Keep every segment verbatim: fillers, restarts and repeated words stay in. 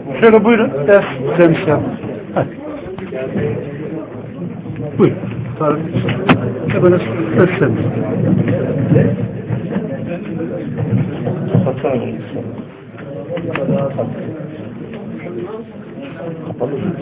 Şöyle buyurun. Ders servis yapın. Hadi. Buyurun. Tarık. Böyle ders servis. Hatta mı? Kapalı mı?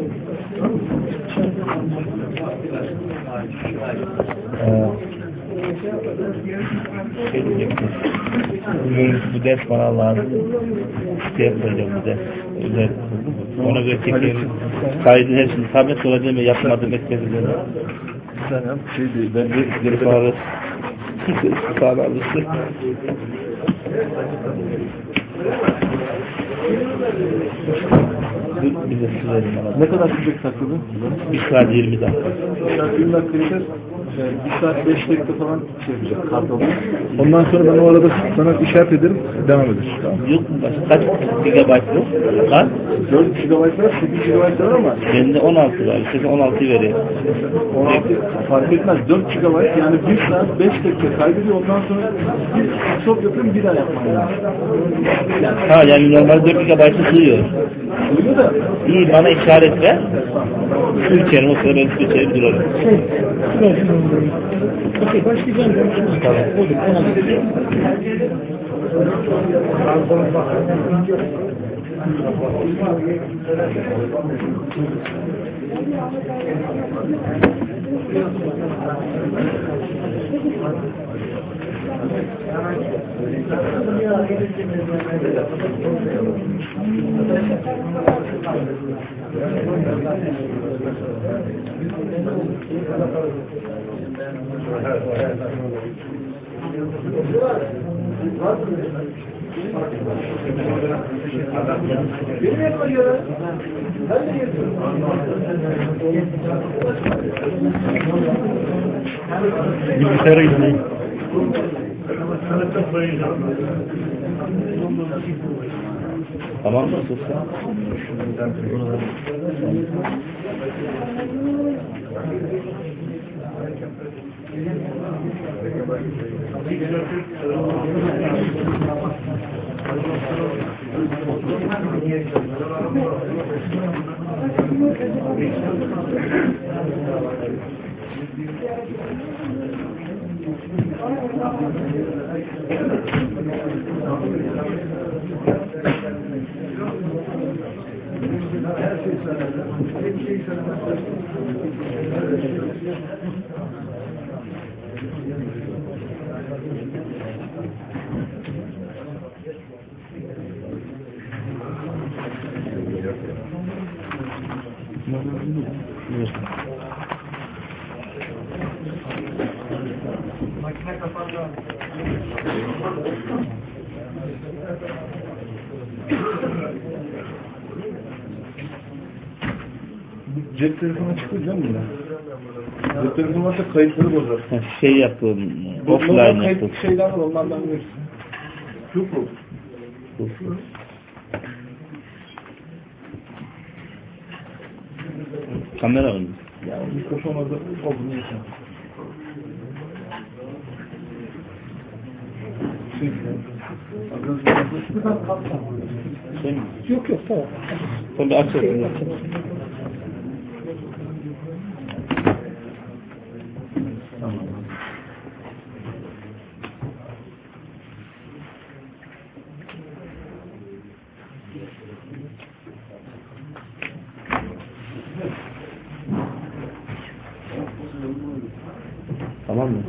Şey diyecektim. Bu ders bana lazım. Siteye koyacağım bu ders. Özel. Ona göre çekelim. Kaydın hepsini tablet sonra deme yapmadım etmedim. Şey değil, ben de Geri sonra istifade alırsın. Bize sürelim. ne kadar sürecek takılı? Bir saat yirmi dakika. Bir saat yirmi dakika yeter. Yani bir saat beş dakika falan şey yapacak, kart alıyor. Ondan sonra ben o arada sana işaret ederim, devam eder. Tamam. Yok mu başka? Kaç gigabayt bu? Kaç? dört gigabayt var, sekiz gigabayt var ama Bende on altı var. İşte on altıyı veriyor. on altı fark etmez. dört gigabayt yani bir saat beş dakika kaydediyor. Ondan sonra bir stop yapıyorum, bir daha yapmam lazım. Ha yani normal dört gigabayt'ı sığıyor. Duyuyor da İyi bana işaret ver. Su içerim o sırada ben su içerim durarım. Okey, başlayacağım. Tamam. Bilgisayara gitmeyin. Tamam mı? Sus. Makine kapandı. cep telefonu çıkıyor değil mi? Cep telefonu varsa kayıtları bozar. Şey yapın. Offline Offline yapın. kayıt şeyler var, onlardan verirsin. Yok mu? Kamera mı? Ya mikrofon orada olduğunu yaşa. Şey, Şey mi? Yok yok tamam. Tabii açalım. Tamam mı?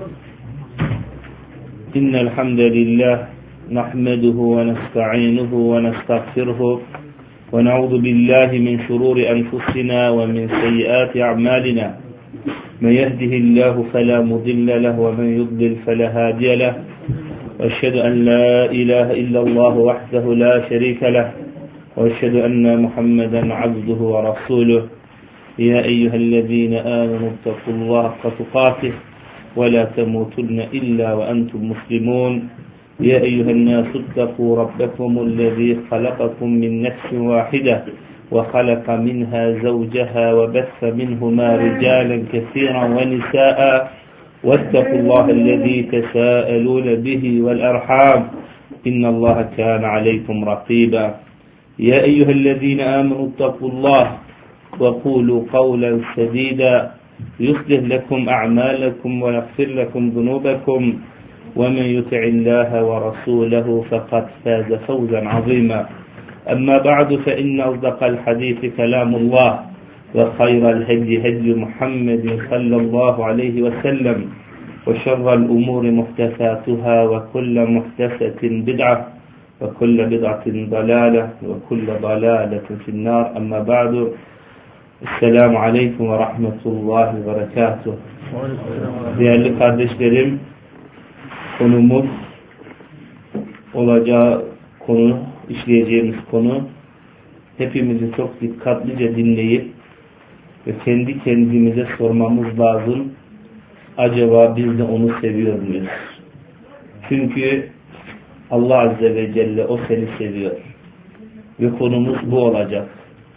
İnnel hamdelillah nahmeduhu ve nesta'inuhu ve nestağfiruhu ve na'udzu billahi min şururi enfusina ve min seyyiati a'malina. Men yehdihillahu fela mudille lehu ve men yudlil fela hadiye lehu. Ve eşhedü en la ilahe illallah vahdehu la şerike lehu ve eşhedü enne Muhammeden abduhu ve rasuluhu. Ya eyyühellezine amenu ittakullaha hakka tukatih ولا تموتن إلا وأنتم مسلمون يا أيها الناس اتقوا ربكم الذي خلقكم من نفس واحدة وخلق منها زوجها وبث منهما رجالا كثيرا ونساء واتقوا الله الذي تساءلون به والأرحام إن الله كان عليكم رقيبا يا أيها الذين آمنوا اتقوا الله وقولوا قولا سديدا يصلح لكم أعمالكم ويغفر لكم ذنوبكم ومن يطع الله ورسوله فقد فاز فوزا عظيما أما بعد فإن أصدق الحديث كلام الله وخير الهدي هدي محمد صلى الله عليه وسلم وشر الأمور محدثاتها وكل محدثة بدعة وكل بدعة ضلالة وكل ضلالة في النار أما بعد Esselamu Aleyküm ve Rahmetullahi ve Berekatuh. Değerli kardeşlerim, konumuz olacağı konu, işleyeceğimiz konu hepimizi çok dikkatlice dinleyip ve kendi kendimize sormamız lazım. Acaba biz de onu seviyor muyuz? Çünkü Allah Azze ve Celle o seni seviyor. Ve konumuz bu olacak.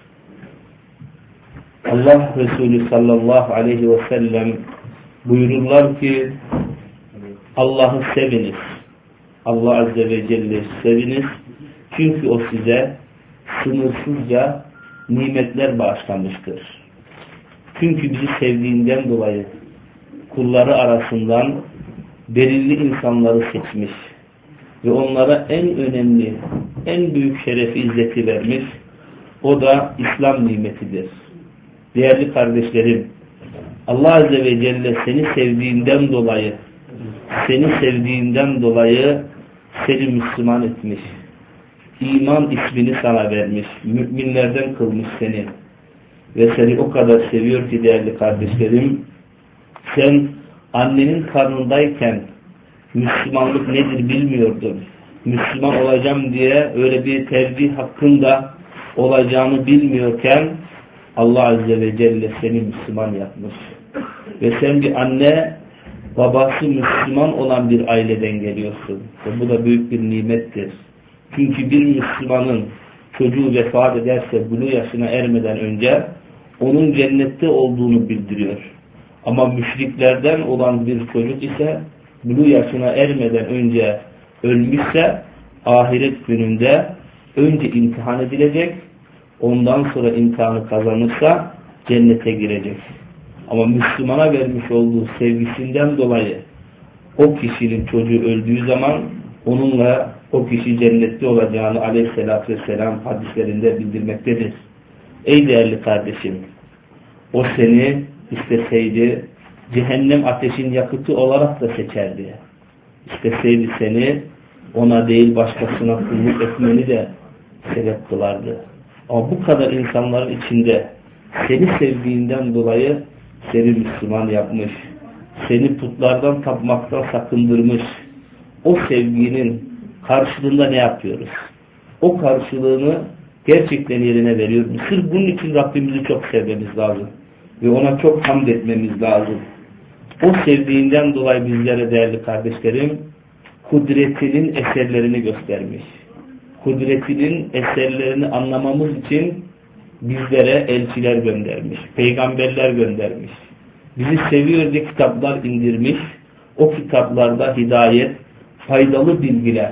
Allah Resulü sallallahu aleyhi ve sellem buyururlar ki Allah'ı seviniz. Allah Azze ve Celle seviniz. Çünkü o size sınırsızca nimetler bağışlamıştır. Çünkü bizi sevdiğinden dolayı kulları arasından belirli insanları seçmiş ve onlara en önemli, en büyük şerefi, izzeti vermiş. O da İslam nimetidir. Değerli kardeşlerim, Allah Azze ve Celle seni sevdiğinden dolayı, seni sevdiğinden dolayı seni Müslüman etmiş. İman ismini sana vermiş. Müminlerden kılmış seni. Ve seni o kadar seviyor ki değerli kardeşlerim, sen annenin karnındayken Müslümanlık nedir bilmiyordun. Müslüman olacağım diye öyle bir tercih hakkında olacağını bilmiyorken Allah Azze ve Celle seni Müslüman yapmış. Ve sen bir anne, babası Müslüman olan bir aileden geliyorsun. Ve bu da büyük bir nimettir. Çünkü bir Müslümanın çocuğu vefat ederse buluğ yaşına ermeden önce onun cennette olduğunu bildiriyor. Ama müşriklerden olan bir çocuk ise buluğ yaşına ermeden önce ölmüşse ahiret gününde önce imtihan edilecek, ondan sonra imtihanı kazanırsa cennete girecek. Ama Müslümana vermiş olduğu sevgisinden dolayı o kişinin çocuğu öldüğü zaman onunla o kişi cennette olacağını aleyhissalatü vesselam hadislerinde bildirmektedir. Ey değerli kardeşim, o seni isteseydi cehennem ateşin yakıtı olarak da seçerdi. İsteseydi seni ona değil başkasına kulluk etmeni de sebep kılardı. Ama bu kadar insanların içinde seni sevdiğinden dolayı seni Müslüman yapmış. Seni putlardan tapmaktan sakındırmış. O sevginin karşılığında ne yapıyoruz? O karşılığını gerçekten yerine veriyoruz. Sırf bunun için Rabbimizi çok sevmemiz lazım. Ve ona çok hamd etmemiz lazım. O sevdiğinden dolayı bizlere değerli kardeşlerim kudretinin eserlerini göstermiş. Kudretinin eserlerini anlamamız için bizlere elçiler göndermiş, peygamberler göndermiş. Bizi seviyor diye kitaplar indirmiş. O kitaplarda hidayet, faydalı bilgiler,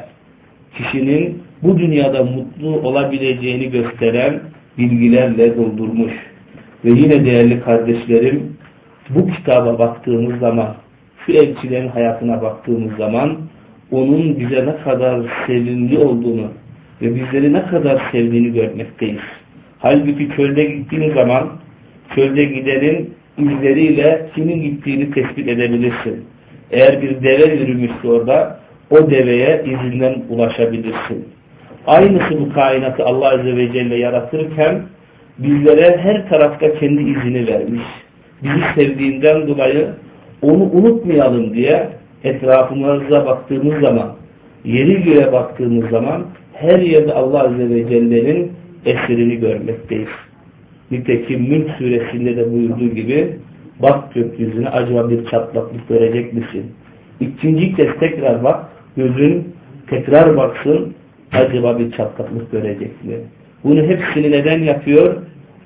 kişinin bu dünyada mutlu olabileceğini gösteren bilgilerle doldurmuş. Ve yine değerli kardeşlerim, bu kitaba baktığımız zaman, şu elçilerin hayatına baktığımız zaman, onun bize ne kadar sevimli olduğunu ve bizleri ne kadar sevdiğini görmekteyiz. Halbuki çölde gittiğin zaman, çölde gidenin izleriyle kimin gittiğini tespit edebilirsin. Eğer bir deve yürümüşse orada, o deveye izinden ulaşabilirsin. Aynısı bu kainatı Allah Azze ve Celle yaratırken, bizlere her tarafta kendi izini vermiş. Bizi sevdiğinden dolayı onu unutmayalım diye etrafımıza baktığımız zaman, yeri göğe baktığımız zaman her yerde Allah Azze ve Celle'nin eserini görmekteyiz. Nitekim Mülk suresinde de buyurduğu gibi bak gökyüzüne, acaba bir çatlaklık görecek misin? İkinci kez tekrar bak, gözün tekrar baksın, acaba bir çatlaklık görecek mi? Bunu hepsini neden yapıyor?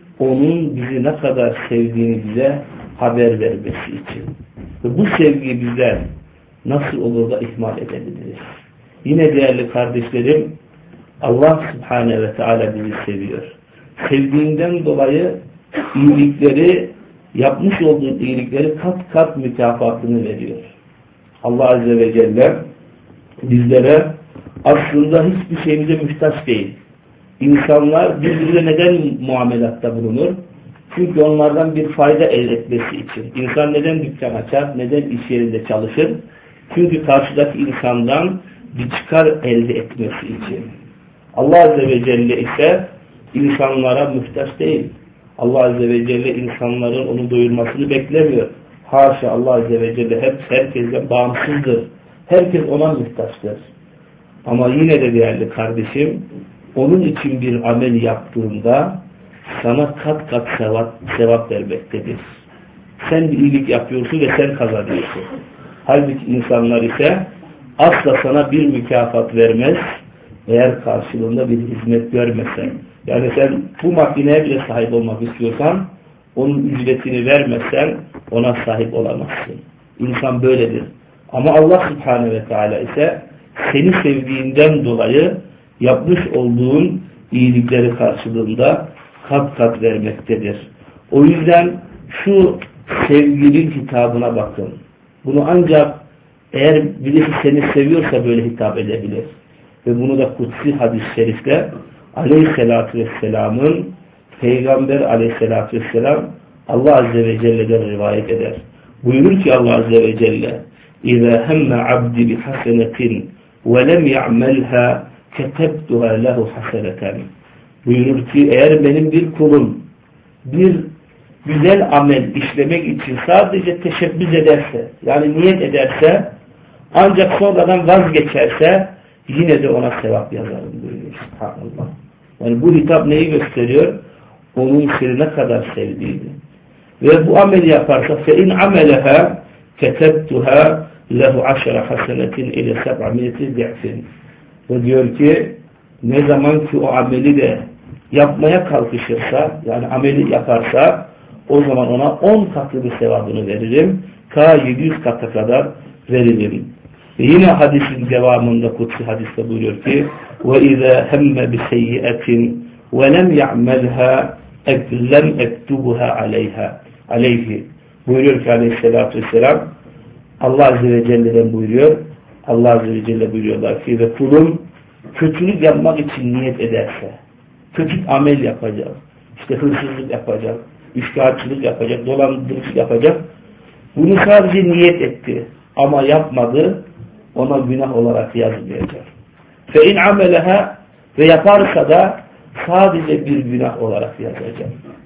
Onun bizi ne kadar sevdiğini bize haber vermesi için. Ve bu sevgiyi bizler nasıl olur da ihmal edebiliriz? Yine değerli kardeşlerim, Allah Subhanahu ve Teala bizi seviyor. Sevdiğinden dolayı iyilikleri, yapmış olduğu iyilikleri kat kat mükafatını veriyor. Allah Azze ve Celle bizlere aslında hiçbir şeyimize muhtaç değil. İnsanlar birbirine neden muamelatta bulunur? Çünkü onlardan bir fayda elde etmesi için. İnsan neden dükkan açar? Neden iş yerinde çalışır? Çünkü karşıdaki insandan bir çıkar elde etmesi için. Allah Azze ve Celle ise insanlara muhtaç değil. Allah Azze ve Celle insanların onu doyurmasını beklemiyor. Haşa, Allah Azze ve Celle hep herkesten bağımsızdır. Herkes ona muhtaçtır. Ama yine de değerli kardeşim, onun için bir amel yaptığında sana kat kat sevap, sevap vermektedir. Sen bir iyilik yapıyorsun ve sen kazanıyorsun. Halbuki insanlar ise asla sana bir mükafat vermez eğer karşılığında bir hizmet görmesen. Yani sen bu makineye bile sahip olmak istiyorsan onun ücretini vermezsen ona sahip olamazsın. İnsan böyledir. Ama Allah Subhanahu ve Teala ise seni sevdiğinden dolayı yapmış olduğun iyilikleri karşılığında kat kat vermektedir. O yüzden şu sevginin hitabına bakın. Bunu ancak eğer birisi seni seviyorsa böyle hitap edebilir. Ve bunu da kutsi hadis-i şerifte Aleyhisselatü Vesselam'ın Peygamber Aleyhisselatü Vesselam Allah Azze ve Celle'den rivayet eder. Buyurur ki Allah Azze ve Celle اِذَا هَمَّ عَبْدِ بِحَسَنَةٍ وَلَمْ يَعْمَلْهَا كَتَبْتُهَا لَهُ حَسَنَةً. Buyurur ki eğer benim bir kulum bir güzel amel işlemek için sadece teşebbüs ederse, yani niyet ederse, ancak sonradan vazgeçerse yine de ona sevap yazarım buyuruyor. Subhanallah. Yani bu hitap neyi gösteriyor? Onun seni ne kadar sevdiğini. Ve bu ameli yaparsa فَاِنْ عَمَلَهَا كَتَبْتُهَا لَهُ عَشَرَ حَسَنَةٍ اِلَى سَبْعَمِيَةِ ضِعْفٍ. Ve diyor ki ne zaman ki o ameli de yapmaya kalkışırsa, yani ameli yaparsa, o zaman ona on katlı bir sevabını veririm. Ta yedi yüz kata kadar veririm. Ve yine hadisin devamında kutsi hadiste buyuruyor ki وَاِذَا هَمَّ بِسَيِّئَةٍ وَلَمْ يَعْمَلْهَا لَمْ اَكْتُبُهَا عَلَيْهَا aleyhi. Buyuruyor ki Aleyhisselatü Vesselam, Allah Azze ve Celle'den buyuruyor. Allah Azze ve Celle buyuruyorlar ki ve kulum kötülük yapmak için niyet ederse, kötü amel yapacak, işte hırsızlık yapacak, üçkağıtçılık yapacak, dolandırıcılık yapacak. Bunu sadece niyet etti ama yapmadı, ona günah olarak yazmayacak. Fe in ameleha, ve yaparsa da sadece bir günah olarak yazacak.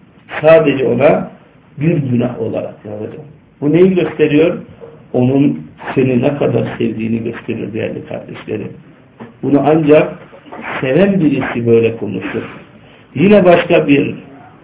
Sadece ona bir günah olarak yazacak. Bu neyi gösteriyor? Onun seni ne kadar sevdiğini gösteriyor değerli kardeşlerim. Bunu ancak seven birisi böyle konuşur. Yine başka bir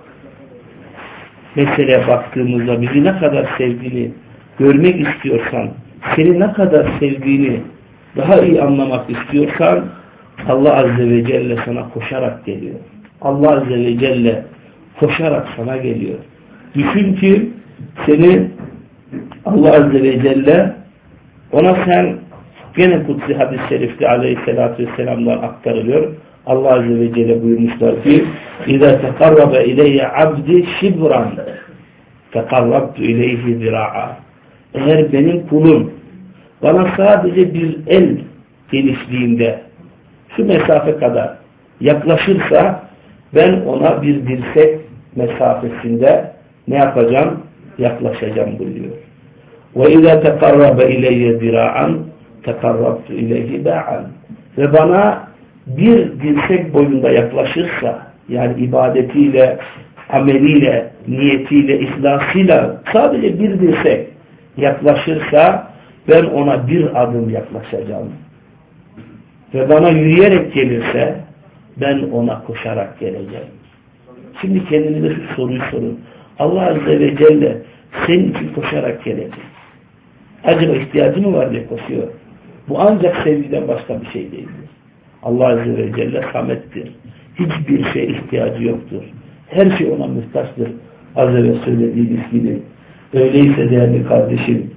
meseleye baktığımızda bizi ne kadar sevdiğini görmek istiyorsan, seni ne kadar sevdiğini daha iyi anlamak istiyorsan, Allah Azze ve Celle sana koşarak geliyor. Allah Azze ve Celle koşarak sana geliyor. Düşün ki seni Allah Azze ve Celle, ona sen gene kutsi hadis-i şerifte Aleyhisselatü Vesselam'dan aktarılıyor. Allah Azze ve Celle buyurmuşlar ki اِذَا تَقَرَّبَ اِلَيَّ عَبْدِ شِبْرًا تَقَرَّبْتُ اِلَيْهِ ذِرَاعًا. Eğer benim kulum bana sadece bir el genişliğinde şu mesafe kadar yaklaşırsa ben ona bir dirsek mesafesinde ne yapacağım? Yaklaşacağım buyuruyor. وَاِذَا تَقَرَّبَ اِلَيَّ ذِرَاعًا تَقَرَّبْتُ اِلَيْهِ بَاعًا. Ve bana bir dirsek boyunda yaklaşırsa, yani ibadetiyle, ameliyle, niyetiyle, ihlasıyla sadece bir dirsek yaklaşırsa ben ona bir adım yaklaşacağım. Ve bana yürüyerek gelirse ben ona koşarak geleceğim. Şimdi kendinize şu soruyu sorun. Allah Azze ve Celle senin için koşarak gelecek. Acaba ihtiyacı mı var diye koşuyor. Bu ancak sevgiden başka bir şey değildir. Allah Azze ve Celle samettir. Hiçbir şeye ihtiyacı yoktur. Her şey ona muhtaçtır. Az evvel söylediğimiz gibi. Öyleyse değerli kardeşim,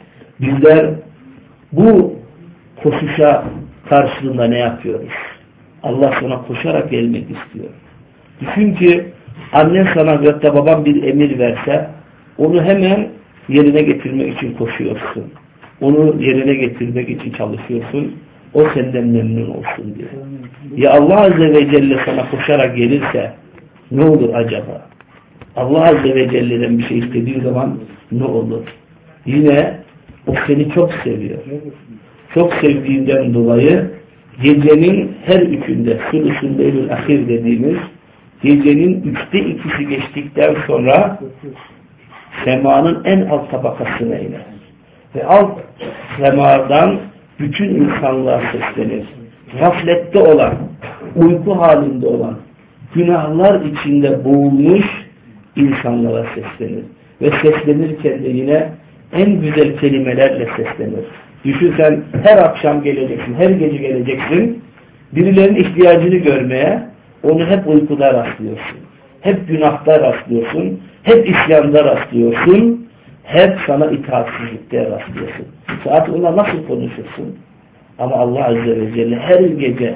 bizler bu koşuşa karşılığında ne yapıyoruz? Allah sana koşarak gelmek istiyor. Düşün ki annen sana ve da baban bir emir verse onu hemen yerine getirmek için koşuyorsun. Onu yerine getirmek için çalışıyorsun. O senden memnun olsun diye. Ya Allah Azze ve Celle sana koşarak gelirse ne olur acaba? Allah Azze ve Celle'den bir şey istediği zaman ne olur? Yine o seni çok seviyor. Çok sevdiğinden dolayı gecenin her üçünde sulusun leylül ahir dediğimiz gecenin üçte ikisi geçtikten sonra semanın en alt tabakasına iner. Ve alt semadan bütün insanlığa seslenir. Gaflette olan, uyku halinde olan, günahlar içinde boğulmuş insanlara seslenir. Ve seslenirken de yine en güzel kelimelerle seslenir. Düşün sen her akşam geleceksin, her gece geleceksin. Birilerinin ihtiyacını görmeye onu hep uykuda rastlıyorsun. Hep günahda rastlıyorsun. Hep isyanda rastlıyorsun. Hep sana itaatsizlikte rastlıyorsun. Saat ona nasıl konuşursun? Ama Allah Azze ve Celle her gece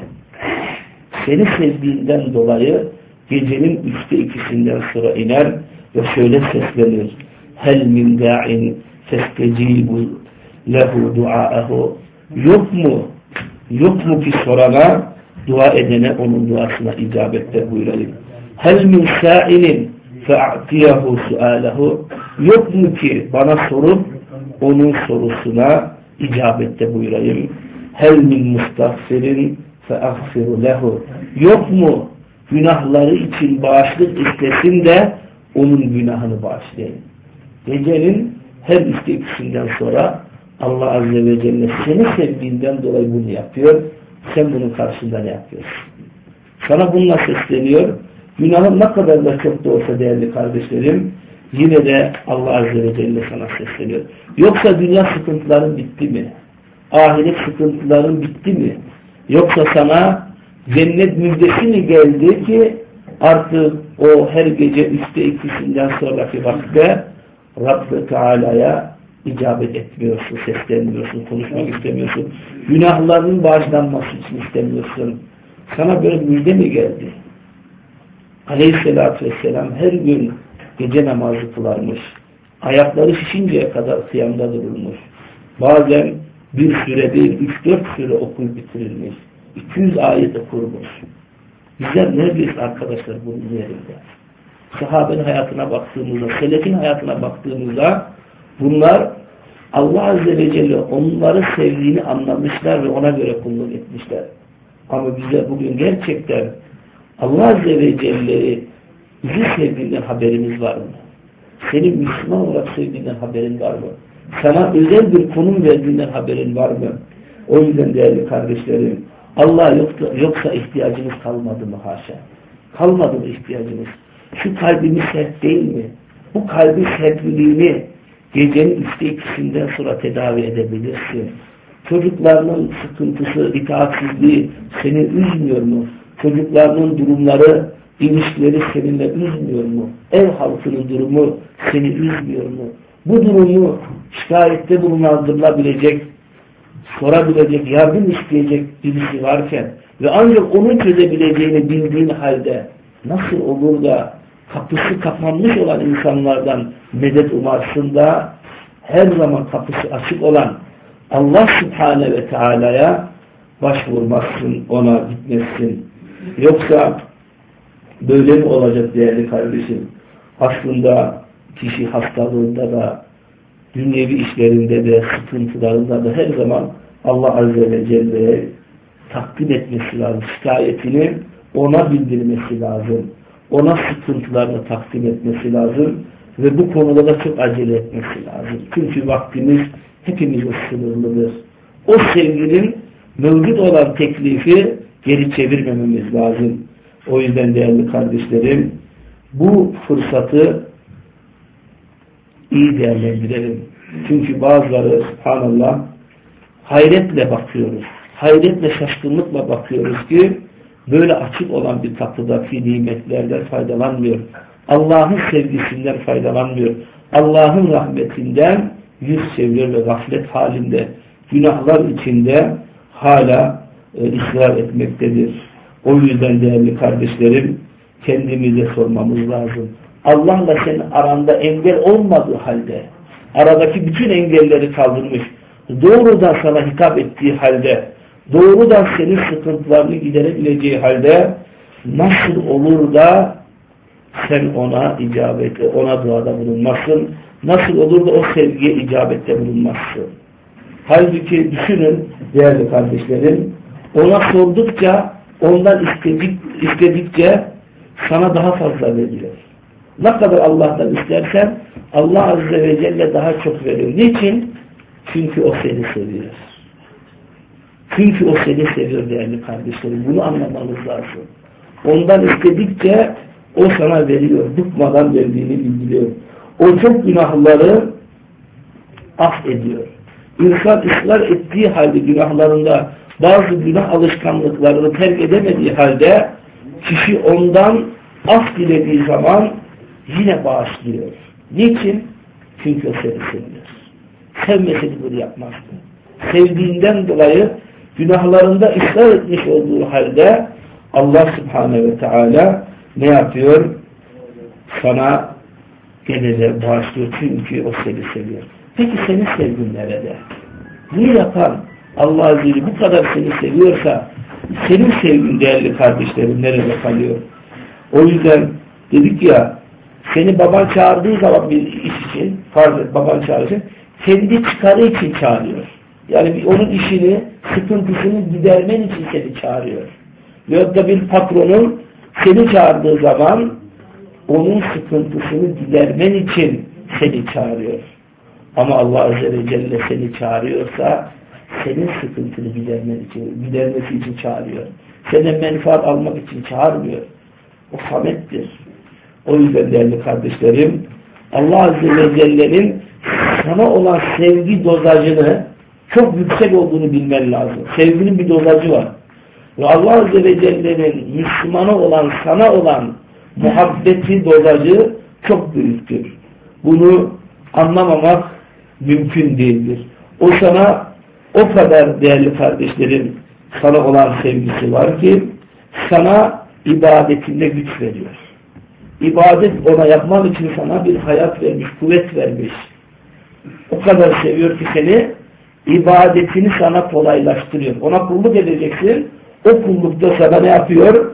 seni sevdiğinden dolayı gecenin üçte ikisinden sonra iner ve şöyle seslenir. Hel min da'in festecibu lehu duaahu. Yok mu? Yok mu ki sorana, dua edene onun duasına icabette buyurayım. Hel min sa'ilin fe'atiyahu su'alehu. Yok mu ki bana sorup onun sorusuna icabette buyurayım. Hel min mustagfirin fe'agfiru lehu. Yok mu günahları için bağışlık istesin de onun günahını bağışlayayım. Gecenin her üstü ikisinden sonra Allah Azze ve Celle seni sevdiğinden dolayı bunu yapıyor. Sen bunun karşında ne yapıyorsun? Sana bununla sesleniyor. Günahın ne kadar da çok da olsa değerli kardeşlerim, yine de Allah Azze ve Celle sana sesleniyor. Yoksa dünya sıkıntıların bitti mi? Ahiret sıkıntıların bitti mi? Yoksa sana cennet müjdesi mi geldi ki artık o her gece üçte ikisinden sonraki vakitte Rabb-i Teala'ya icabet etmiyorsun, seslenmiyorsun, konuşmak istemiyorsun. Günahlarının bağışlanması için istemiyorsun. Sana böyle müjde mi geldi? Aleyhisselatü Vesselam her gün gece namazı kılarmış. Ayakları şişinceye kadar kıyamda durulmuş. Bazen bir süre değil, üç dört süre okuyup bitirilmiş. iki yüz ayet okurmuş. Bizler neredeyiz arkadaşlar bunun yerinde? Sahabenin hayatına baktığımızda, selefin hayatına baktığımızda bunlar Allah Azze ve Celle onları sevdiğini anlamışlar ve ona göre kulluk etmişler. Ama bize bugün gerçekten Allah Azze ve Celle'yi bizi sevdiğinden haberimiz var mı? Senin Müslüman olarak sevdiğinden haberin var mı? Sana özel bir konum verdiğinden haberin var mı? O yüzden değerli kardeşlerim, Allah yoksa, yoksa ihtiyacınız kalmadı mı haşa? Kalmadı mı ihtiyacınız? Şu kalbimiz sert değil mi? Bu kalbin sertliliğini gecenin üçte ikisinden sonra tedavi edebilirsin. Çocuklarının sıkıntısı, itaatsizliği seni üzmüyor mu? Çocuklarının durumları, ilişkileri seninle üzmüyor mu? Ev halkının durumu seni üzmüyor mu? Bu durumu şikayette bulunulabilecek, sorabilecek, yardım isteyecek birisi varken ve ancak onun çözebileceğini bildiğin halde nasıl olur da kapısı kapanmış olan insanlardan medet umarsın da her zaman kapısı açık olan Allah Subhanahu ve Teala'ya başvurmazsın, ona gitmezsin. Yoksa böyle mi olacak değerli kardeşim? Aslında kişi hastalığında da, dünyevi işlerinde de, sıkıntılarında da her zaman Allah Azze ve Celle'ye takdim etmesi lazım. Şikayetini ona bildirmesi lazım. Ona sıkıntılarını takdim etmesi lazım. Ve bu konuda da çok acele etmesi lazım. Çünkü vaktimiz hepimizin sınırlıdır. O sevginin mevcut olan teklifi geri çevirmememiz lazım. O yüzden değerli kardeşlerim, bu fırsatı iyi değerlendirelim. Çünkü bazıları subhanallah hayretle bakıyoruz. Hayretle, şaşkınlıkla bakıyoruz ki böyle açık olan bir kapıdaki nimetlerden faydalanmıyor. Allah'ın sevgisinden faydalanmıyor. Allah'ın rahmetinden yüz çeviriyor ve gaflet halinde, günahlar içinde hala e, ısrar etmektedir. O yüzden değerli kardeşlerim, kendimize sormamız lazım. Allah'la senin aranda engel olmadığı halde, aradaki bütün engelleri kaldırmış, doğrudan sana hitap ettiği halde, doğrudan senin sıkıntılarını giderebileceği halde nasıl olur da sen ona icabet, ona duada bulunmazsın? Nasıl olur da o sevgiye icabette bulunmazsın? Halbuki düşünün değerli kardeşlerim, ona sordukça, ondan istedik, istedikçe sana daha fazla veriyor. Ne kadar Allah'tan istersen Allah Azze ve Celle daha çok veriyor. Niçin? Çünkü o seni seviyor. Çünkü o seni seviyor değerli kardeşlerim. Bunu anlamanız lazım. Ondan istedikçe o sana veriyor. Bıkmadan verdiğini bildiriyor. O çok günahları affediyor. İnsan ısrar ettiği halde günahlarında bazı günah alışkanlıklarını terk edemediği halde kişi ondan af dilediği zaman yine bağışlıyor. Niçin? Çünkü o seni seviyor. Sevmeseydi bunu yapmazdı. Sevdiğinden dolayı günahlarında ısrar etmiş olduğu halde Allah Subhanahu ve Teala ne yapıyor? Sana gene de bağışlıyor. Çünkü o seni seviyor. Peki senin sevgin nerede? Bunu yapan Allah Azze ve Celle bu kadar seni seviyorsa senin sevgin değerli kardeşlerim nerede kalıyor? O yüzden dedik ya, seni baban çağırdığı zaman bir iş için, farz et baban çağırıyor, kendi çıkarı için çağırıyor. Yani onun işini, sıkıntısını gidermen için seni çağırıyor. Veyahut da bir patronun seni çağırdığı zaman onun sıkıntısını gidermen için seni çağırıyor. Ama Allah Azze ve Celle seni çağırıyorsa senin sıkıntını gidermen için, gidermesi için çağırıyor. Senden menfaat almak için çağırmıyor. O samettir. O yüzden değerli kardeşlerim, Allah Azze ve Celle'nin sana olan sevgi dozajını çok yüksek olduğunu bilmen lazım. Sevginin bir dozajı var. Ve Allah Azze ve Celle'nin Müslümana olan, sana olan muhabbeti dozajı çok büyüktür. Bunu anlamamak mümkün değildir. O sana o kadar değerli kardeşlerim sana olan sevgisi var ki sana ibadetinde güç veriyor. İbadet ona yapman için sana bir hayat vermiş, kuvvet vermiş. O kadar seviyor ki seni, ibadetini sana kolaylaştırıyor. Ona kulluk edeceksin, o kullukta sana ne yapıyor?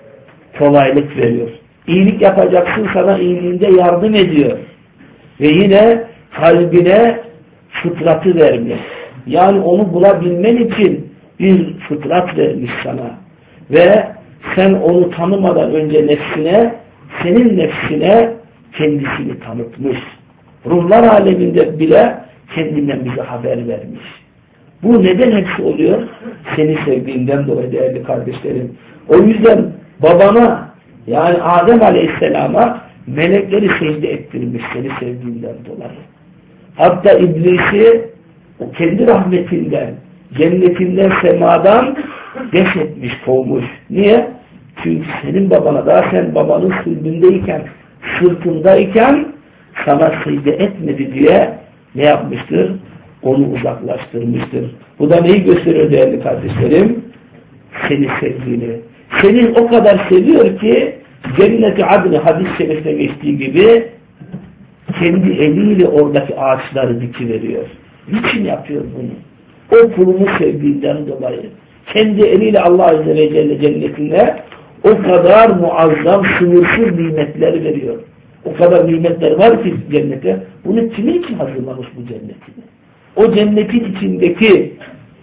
Kolaylık veriyor. İyilik yapacaksın, sana iyiliğinde yardım ediyor. Ve yine kalbine fıtratı vermiş. Yani onu bulabilmen için bir fıtrat vermiş sana. Ve sen onu tanımadan önce nefsine, senin nefsine kendisini tanıtmış. Ruhlar aleminde bile kendinden bize haber vermiş. Bu neden hepsi oluyor? Seni sevdiğinden dolayı değerli kardeşlerim. O yüzden babana, yani Adem Aleyhisselam'a melekleri secde ettirmiş seni sevdiğinden dolayı. Hatta iblisi o kendi rahmetinden, cennetinden, semadan def etmiş, kovmuş. Niye? Çünkü senin babana, daha sen babanın sırtındayken, sırtındayken sana secde etmedi diye ne yapmıştır? Onu uzaklaştırmıştır. Bu da neyi gösteriyor değerli kardeşlerim? Seni sevdiğini. Seni o kadar seviyor ki Cennet-i Adn hadis-i şerifte geçtiği gibi kendi eliyle oradaki ağaçları dikiveriyor. Niçin yapıyor bunu? O kulunu sevdiğinden dolayı. Kendi eliyle Allah Azze ve Celle cennetine o kadar muazzam, sınırsız nimetler veriyor. O kadar nimetler var ki cennete. Bunu kimin için hazırlamış bu cennetini? O cennetin içindeki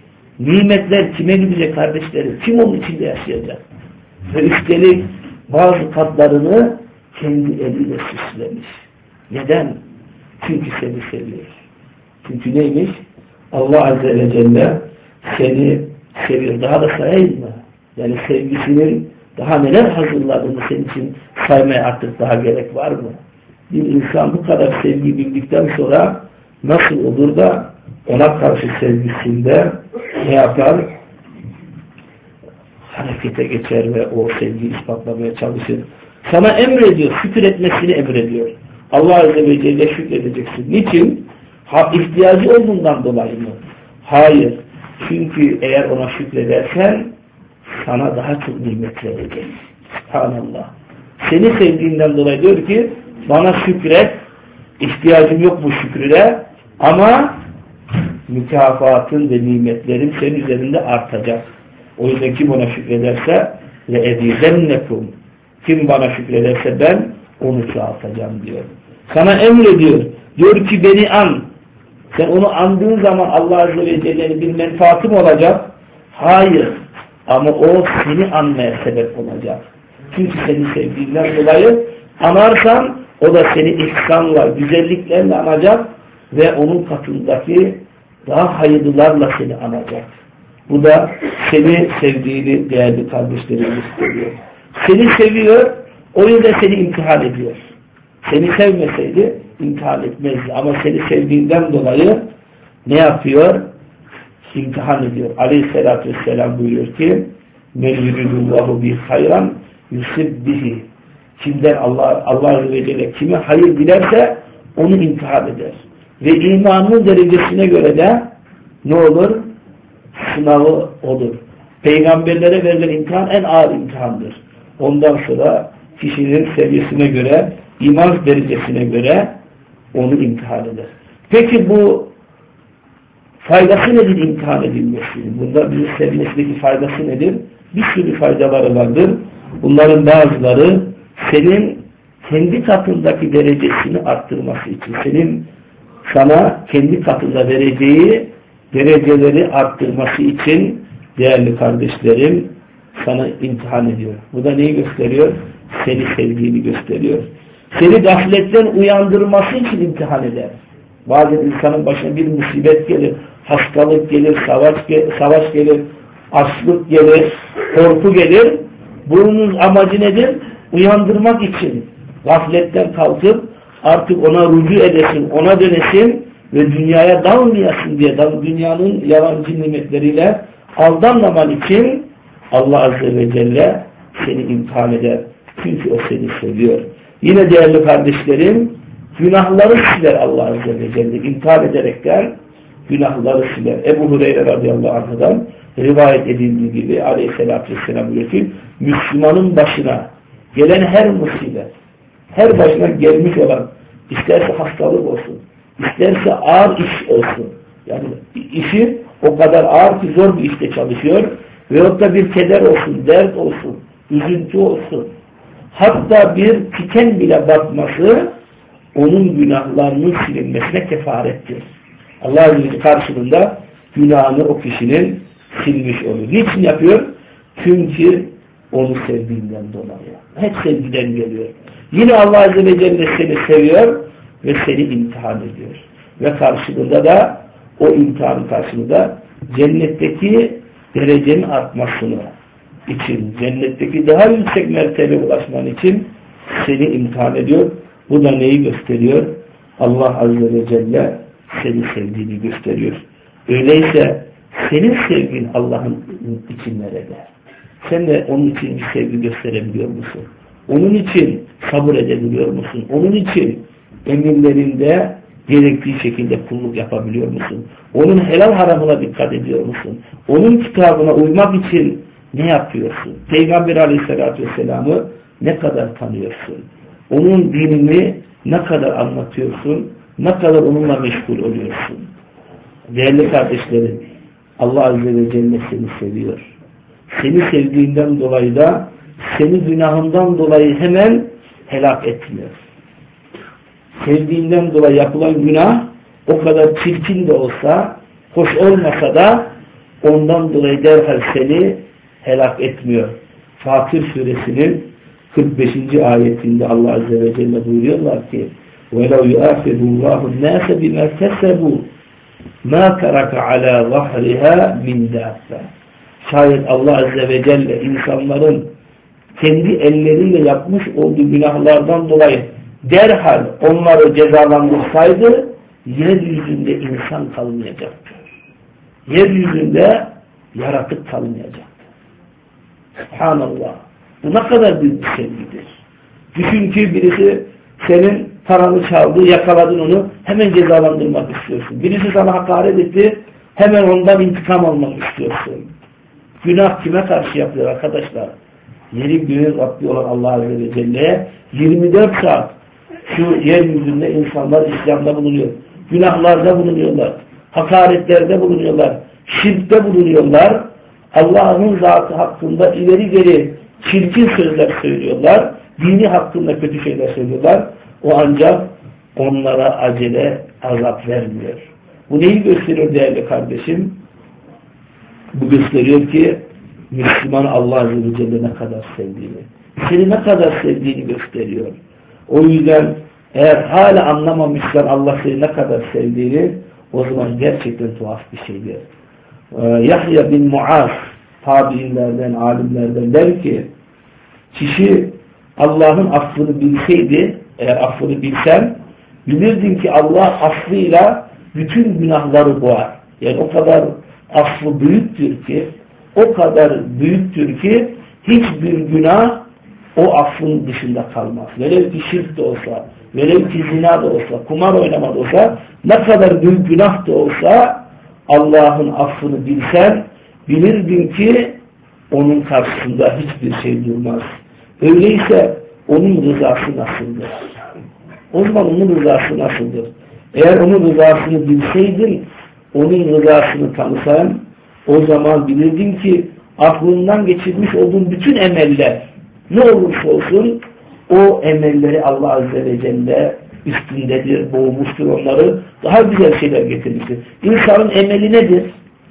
nimetler kime gidecek kardeşlerim? Kim onun içinde yaşayacak? Ve üstelik bazı katlarını kendi eliyle süslemiş. Neden? Çünkü seni seviyor. Çünkü neymiş? Allah Azze ve Celle seni seviyor. Daha da sayayım mı? Yani sevgisinin daha neler hazırladığını senin için saymaya artık daha gerek var mı? Bir insan bu kadar sevgi bildikten sonra nasıl olur da ona karşı sevgisinde ne yapar? Harekete geçer ve o sevgiyi ispatlamaya çalışır. Sana emrediyor, şükür etmesini emrediyor. Allah Azze ve Celle şükredeceksin. Niçin? Ha, ihtiyacı olduğundan dolayı mı? Hayır. Çünkü eğer ona şükredersen sana daha çok nimet vereceğim. Subhanallah. Seni sevdiğinden dolayı diyor ki bana şükret, ihtiyacım yok bu şükrüne ama mükafatın ve nimetlerim senin üzerinde artacak. O yüzden kim ona şükrederse le'ezidennekum, kim bana şükrederse ben onu çoğaltacağım diyor. Sana emrediyor. Diyor ki beni an. Sen onu andığın zaman Allah Azze ve Celle'nin bir menfaati mi olacak? Hayır. Ama o seni anmaya sebep olacak. Çünkü seni sevdiğinden dolayı anarsan o da seni ihsanla, güzelliklerle anacak ve onun katındaki daha hayırlılarla seni anacak. Bu da seni sevdiğini değerli kardeşlerim gösteriyor. Seni seviyor, o yüzden seni imtihan ediyor. Seni sevmeseydi imtihan etmezdi. Ama seni sevdiğinden dolayı ne yapıyor? İmtihan ediyor. Aleyhisselatü vesselam buyuruyor ki men yuridullahu bi hayran yusib bihi. Kimden Allah Allah Azze ve Celle kime hayır dilerse onu imtihan eder. Ve imanın derecesine göre de ne olur? Sınavı odur. Peygamberlere verilen imtihan en ağır imtihandır. Ondan sonra kişinin seviyesine göre, iman derecesine göre onu imtihan eder. Peki bu faydası nedir imtihan edilmesi? Bunda bir seviyesindeki faydası nedir? Bir sürü faydaları vardır. Bunların bazıları senin kendi katındaki derecesini arttırması için, senin sana kendi katında vereceği dereceleri arttırması için değerli kardeşlerim sana imtihan ediyor. Bu da neyi gösteriyor? Seni sevdiğini gösteriyor. Seni gafletten uyandırması için imtihan eder. Bazen insanın başına bir musibet gelir, hastalık gelir, savaş, savaş gelir, açlık gelir, korku gelir. Bunun amacı nedir? Uyandırmak için. Gafletten kalkıp artık ona rücu edesin, ona dönesin ve dünyaya dalmayasın diye, dünyanın yalancı nimetleriyle aldanmaman için Allah Azze ve Celle seni imtihan eder. Çünkü o seni seviyor. Yine değerli kardeşlerim, günahları siler Allah Azze ve Celle imtihan ederekten günahları siler. Ebu Hureyre radıyallahu anh'dan rivayet edildiği gibi aleyhissalatü vesselam diyor ki Müslümanın başına gelen her musibet, her başına gelmiş olan, isterse hastalık olsun, isterse ağır iş olsun, yani işi o kadar ağır ki zor bir işte çalışıyor veyahut da bir keder olsun, dert olsun, üzüntü olsun, hatta bir tiken bile batması onun günahlarının silinmesine kefarettir. Allah'ın karşılığında günahını o kişinin silmiş oluyor. Niçin yapıyor? Çünkü onu sevdiğinden dolayı. Hep sevgiden geliyor. Yine Allah Azze ve Celle seni seviyor ve seni imtihan ediyor. Ve karşılığında da o imtihanın karşılığında cennetteki derecenin artmasını için, cennetteki daha yüksek mertebeye ulaşman için seni imtihan ediyor. Bu da neyi gösteriyor? Allah Azze ve Celle seni sevdiğini gösteriyor. Öyleyse senin sevgin Allah'ın için nerede? Sen de onun için bir sevgi gösterebiliyor musun? Onun için sabır edebiliyor musun? Onun için emirlerinde gerektiği şekilde kulluk yapabiliyor musun? Onun helal haramına dikkat ediyor musun? Onun kitabına uymak için ne yapıyorsun? Peygamber Aleyhisselatü Vesselam'ı ne kadar tanıyorsun? Onun dinini ne kadar anlatıyorsun? Ne kadar onunla meşgul oluyorsun? Değerli kardeşlerim, Allah Azze ve Celle seni seviyor. Seni sevdiğinden dolayı da seni günahından dolayı hemen helak etmiyor. Sevdiğinden dolayı yapılan günah o kadar çirkin de olsa, hoş olmasa da ondan dolayı derhal seni helak etmiyor. Fatır suresinin kırk beşinci ayetinde Allah Azze ve Celle buyuruyorlar ki وَلَوْ يُؤَخِذُ اللّٰهُ النَّاسَ بِمَا كَسَبُوا مَا تَرَكَ عَلَى ظَهْرِهَا مِنْ دَافَّةٍ. Şayet Allah Azze ve Celle insanların kendi elleriyle yapmış olduğu günahlardan dolayı derhal onları cezalandırsaydı yeryüzünde insan kalmayacaktı. Yeryüzünde yaratık kalmayacaktı. Subhanallah. Bu ne kadar büyük bir sevgidir. Düşün ki birisi senin paranı çaldı, yakaladın onu, hemen cezalandırmak istiyorsun. Birisi sana hakaret etti, hemen ondan intikam almak istiyorsun. Günah kime karşı yapıyor arkadaşlar? Yeri göğü Rabbi olan Allah Azze ve Celle'ye yirmi dört saat şu yeryüzünde insanlar İslam'da bulunuyor. Günahlarda bulunuyorlar. Hakaretlerde bulunuyorlar. Şirkte bulunuyorlar. Allah'ın zatı hakkında ileri geri çirkin sözler söylüyorlar. Dini hakkında kötü şeyler söylüyorlar. O ancak onlara acele azap vermiyor. Bu neyi gösteriyor değerli kardeşim? Bu gösteriyor ki Müslüman Allah Azze ve Celle ne kadar sevdiğini, seni ne kadar sevdiğini gösteriyor. O yüzden eğer hala anlamamışsan Allah seni ne kadar sevdiğini, o zaman gerçekten tuhaf bir şeydir. Ee, Yahya bin Muaz tabiinlerden, alimlerden der ki kişi Allah'ın affını bilseydi, eğer affını bilsen, bilirdin ki Allah affıyla bütün günahları boğar. Yani o kadar affı büyüktür ki, o kadar büyüktür ki hiçbir günah o affın dışında kalmaz. Velev ki şirk de olsa, velev ki zina da olsa, kumar oynamak da olsa, ne kadar büyük günah da olsa Allah'ın affını bilsen, bilirdin ki onun karşısında hiçbir şey durmaz. Öyleyse onun rızası nasıldır? O zaman onun rızası nasıldır? Eğer onun rızasını bilseydin, onun rızasını tanısan, o zaman bilirdin ki aklından geçirmiş olduğun bütün emeller ne olursa olsun o emelleri Allah Azze ve Celle üstündedir, boğmuştur onları. Daha güzel şeyler getirmiştir. İnsanın emeli nedir?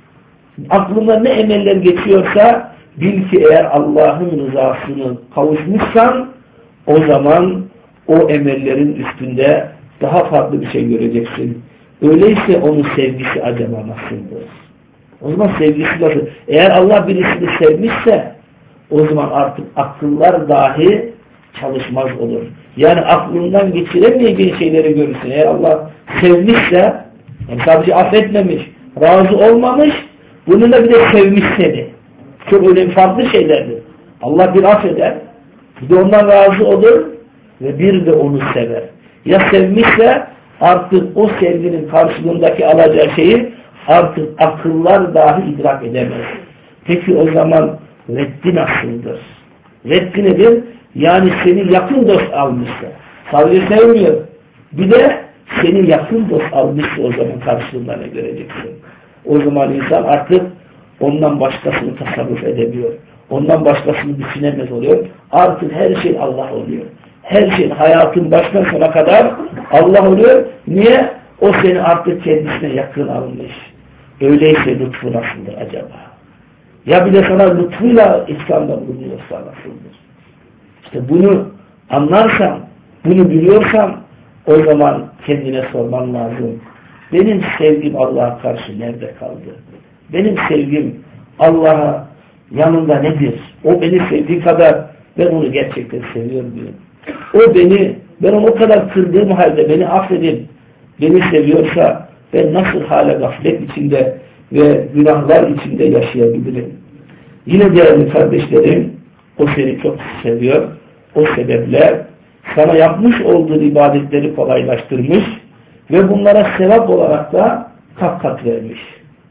Aklına ne emeller geçiyorsa bil ki eğer Allah'ın rızasını kavuşmuşsan o zaman o emellerin üstünde daha farklı bir şey göreceksin. Öyleyse onun sevgisi acaba nasıldır? O zaman sevgisi nasıl? Eğer Allah birisini sevmişse o zaman artık akıllar dahi çalışmaz olur. Yani aklından geçiremeyeceğin şeyleri görürsün. Eğer Allah sevmişse, yani sadece affetmemiş, razı olmamış, bununla bir de sevmiş seni. Çok önemli farklı şeylerdir. Allah bir affeder, bir de ondan razı olur ve bir de onu sever. Ya sevmişse artık o sevginin karşılığındaki alacağı şeyi artık akıllar dahi idrak edemez. Peki o zaman reddi nasıldır? Reddi nedir? Yani seni yakın dost almışsa, sadece sevmiyor, bir de seni yakın dost almışsa o zaman karşılığında ne göreceksin? O zaman insan artık ondan başkasını tasarruf edemiyor. Ondan başkasını düşünemez oluyor. Artık her şey Allah oluyor. Her şey hayatın baştan sona kadar Allah oluyor. Niye? O seni artık kendisine yakın almış. Öyleyse lütfu nasıldır acaba? Ya bir de sana lütfuyla İslam'da bulunuyorsa nasıldır? İşte bunu anlarsan, bunu biliyorsan o zaman kendine sorman lazım. Benim sevgim Allah'a karşı nerede kaldı? Benim sevgim Allah'a yanında nedir? O beni sevdiği kadar ben onu gerçekten seviyor muyum? O beni, ben onu o kadar kırdığım halde beni affedin, beni seviyorsa ben nasıl hala gaflet içinde ve günahlar içinde yaşayabilirim? Yine değerli kardeşlerim, o seni çok seviyor. O sebeple sana yapmış olduğu ibadetleri kolaylaştırmış ve bunlara sevap olarak da kat kat vermiş.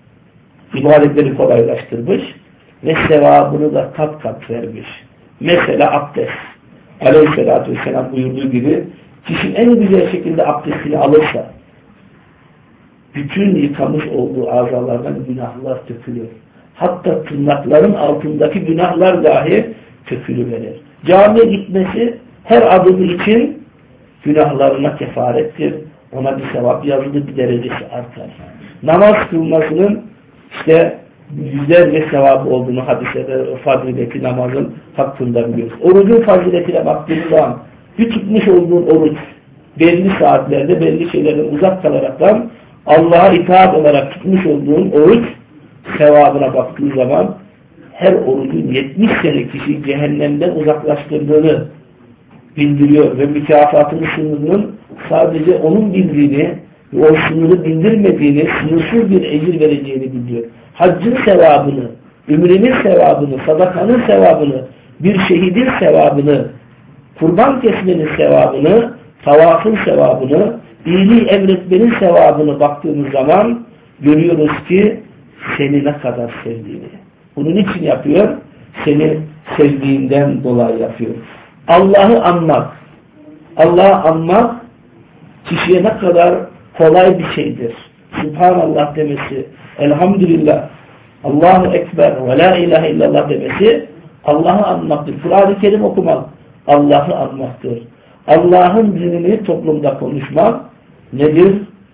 İbadetleri kolaylaştırmış ve sevabını da kat kat vermiş. Mesela abdest. Aleyhisselatü Vesselam buyurduğu gibi kişi en güzel şekilde abdestini alırsa bütün yıkamış olduğu azalardan günahlar tökülür. Hatta tırnakların altındaki günahlar dahi tökülüverir. Camiye gitmesi her adımı için günahlarına kefarettir. Ona bir sevap yazılır, bir derecesi artar. Namaz kılmasının işte yüzlerce sevabı olduğunu hadislerde fazileti namazın hakkında biliyoruz. Orucun faziletine baktığımız zaman bir tutmuş olduğun oruç belli saatlerde belli şeylerden uzak kalaraktan Allah'a itaat olarak tutmuş olduğun oruç sevabına baktığı zaman her orucun yetmiş sene kişiyi cehennemden uzaklaştırdığını bildiriyor ve mükafatının sınırının sadece onun bildiğini ve o sınırı bildirmediğini, sınırsız bir ecir vereceğini bildiriyor. Haccın sevabını, ümrenin sevabını, sadakanın sevabını, bir şehidin sevabını, kurban kesmenin sevabını, tavafın sevabını, iyiliği emretmenin sevabını baktığımız zaman görüyoruz ki seni ne kadar sevdiğini, Bunun için yapıyor? Seni sevdiğinden dolayı yapıyor. Allah'ı anmak, Allah'ı anmak kişiye ne kadar kolay bir şeydir. Subhanallah demesi, elhamdülillah, Allahu Ekber ve la ilahe illallah demesi Allah'ı anmaktır. Kur'an-ı Kerim okumak Allah'ı anmaktır. Allah'ın dinini toplumda konuşmak nedir?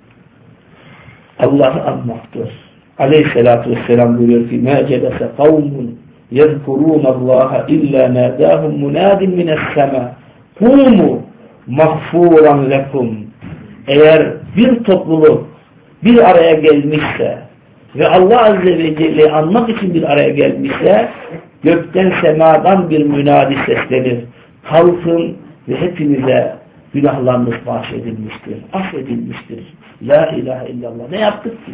Allah'ı anmaktır. Aleyhissalatu vesselam buyuruyor ki مَا جَلَسَ قَوْمٌ يَذْكُرُونَ اللّٰهَ اِلَّا نَادَاهُمْ مُنَادٍ مِنَ السَّمَا قُومُوا مَغْفُورًا لَكُمْ. Eğer bir topluluk bir araya gelmişse ve Allah Azze ve Celle'yi anmak için bir araya gelmişse gökten semadan bir münadi seslenir. Kalkın ve hepinize günahlarınız bahşedilmiştir, affedilmiştir. La ilahe illallah. Ne yaptık ki?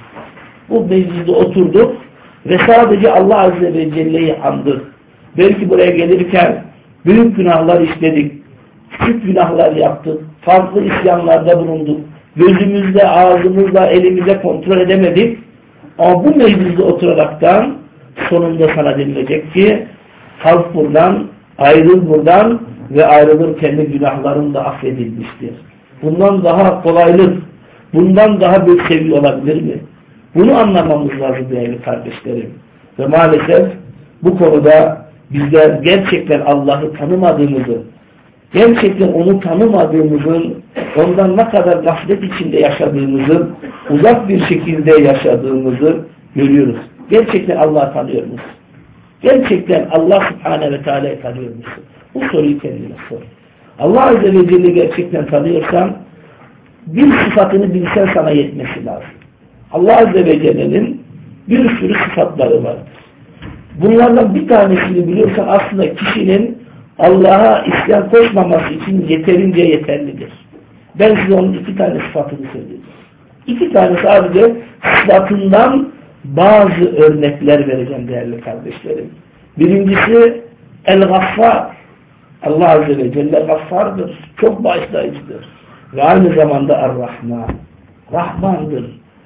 Bu mecliste oturduk ve sadece Allah Azze ve Celle'yi andık. Belki buraya gelirken büyük günahlar işledik, küçük günahlar yaptık, farklı isyanlarda bulunduk. Gözümüzle, ağzımızla, elimizle kontrol edemedik. Ama bu mecliste oturaraktan sonunda sana denilecek ki kalk buradan, ayrıl buradan ve ayrılırken de günahların da affedilmiştir. Bundan daha kolaylık, bundan daha büyük sevgi olabilir mi? Bunu anlamamız lazım değerli kardeşlerim. Ve maalesef bu konuda bizler gerçekten Allah'ı tanımadığımızı, gerçekten onu tanımadığımızın, ondan ne kadar gaflet içinde yaşadığımızı, uzak bir şekilde yaşadığımızı görüyoruz. Gerçekten Allah'ı tanıyor musun? Gerçekten Allah Subhanahu ve Teala'yı tanıyor musun? Bu soruyu kendine sor. Allah Azze ve Celle gerçekten tanıyorsan, bir sıfatını bilsen sana yetmesi lazım. Allah Azze ve Celle'nin bir sürü sıfatları vardır. Bunlardan bir tanesini biliyorsan aslında kişinin Allah'a isyan koşmaması için yeterince yeterlidir. Ben size onun iki tane sıfatını söyleyeyim. İki tane sadece sıfatından bazı örnekler vereceğim değerli kardeşlerim. Birincisi El-Gaffar. Allah Azze ve Celle Gaffar'dır. Çok bağışlayıcıdır. Ve aynı zamanda Er-Rahman. Rahmandır.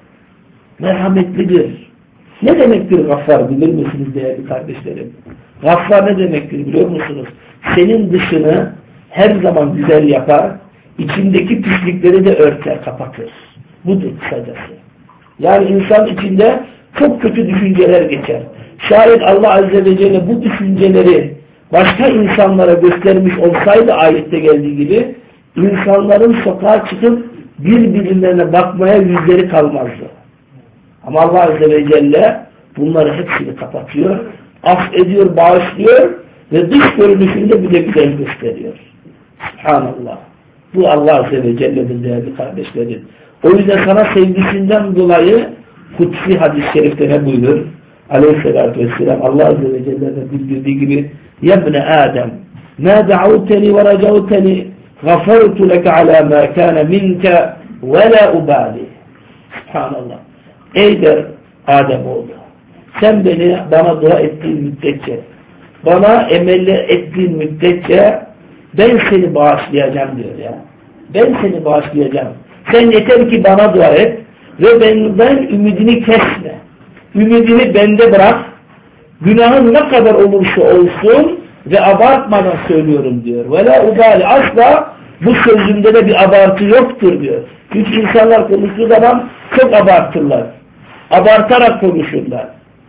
Merhametlidir. Ne demektir Gaffar bilir misiniz değerli kardeşlerim? Gaffar ne demektir biliyor musunuz? Senin dışını her zaman güzel yapar, içindeki pislikleri de örter, kapatır. Budur kısacası. Yani insan içinde çok kötü düşünceler geçer. Şayet Allah Azze ve Celle bu düşünceleri başka insanlara göstermiş olsaydı ayette geldiği gibi insanların sokağa çıkıp birbirlerine bakmaya yüzleri kalmazdı. Ama Allah Azze ve Celle bunları hepsini kapatıyor, affediyor, bağışlıyor ve dış görünüşünde bile güzel gösteriyor. Subhanallah. Bu Allah Azze ve Celle'nin değerli kardeşlerim. O yüzden sana sevgisinden dolayı kutsi hadis-i şerifte ne buyurur? Aleyhisselatü vesselam Allah Azze ve Celle'nin bildirdiği gibi يَبْنَ آدَمْ مَا دَعَوْتَنِ وَرَجَوْتَنِ غَفَرْتُ لَكَ عَلَى مَا كَانَ مِنْكَ وَلَا أُبَالِي. Subhanallah. Ey der Ademoğlu, sen beni bana dua ettiğin müddetçe, bana emelle ettiğin müddetçe ben seni bağışlayacağım diyor ya. Ben seni bağışlayacağım. Sen yeter ki bana dua et ve benden ümidini kesme. Ümidini bende bırak. Günahın ne kadar olursa olsun ve abartmadan söylüyorum diyor. Vela ubali, asla bu sözümde de bir abartı yoktur diyor. Çünkü insanlar konuştuğu zaman çok abartırlar. Abartarak konuşurlar.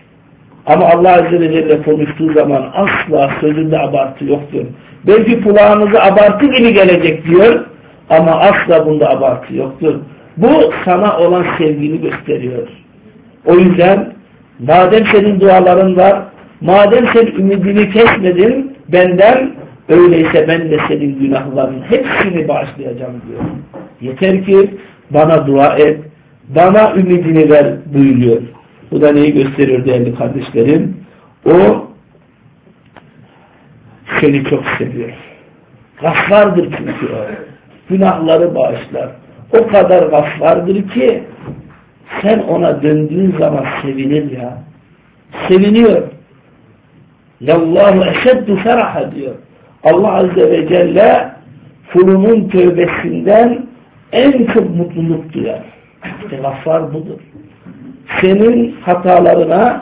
Ama Allah Azze ve Celle konuştuğu zaman asla sözünde abartı yoktur. Belki kulağınıza abartı gibi gelecek diyor ama asla bunda abartı yoktur. Bu sana olan sevgini gösteriyor. O yüzden madem senin duaların var, madem sen ümidini kesmedin benden, öyleyse ben de senin günahlarının hepsini bağışlayacağım diyor. Yeter ki bana dua et, bana ümidini ver buyuruyor. Bu da neyi gösteriyor değerli kardeşlerim? O seni çok seviyor. Gaffardır çünkü o. Günahları bağışlar. O kadar gaffardır ki sen ona döndüğün zaman sevinir ya. Seviniyor. Yallahu eşeddu feraha diyor. Allah Azze ve Celle kulunun tövbesinden en çok mutluluk duyar. İşte gaffar budur. Senin hatalarına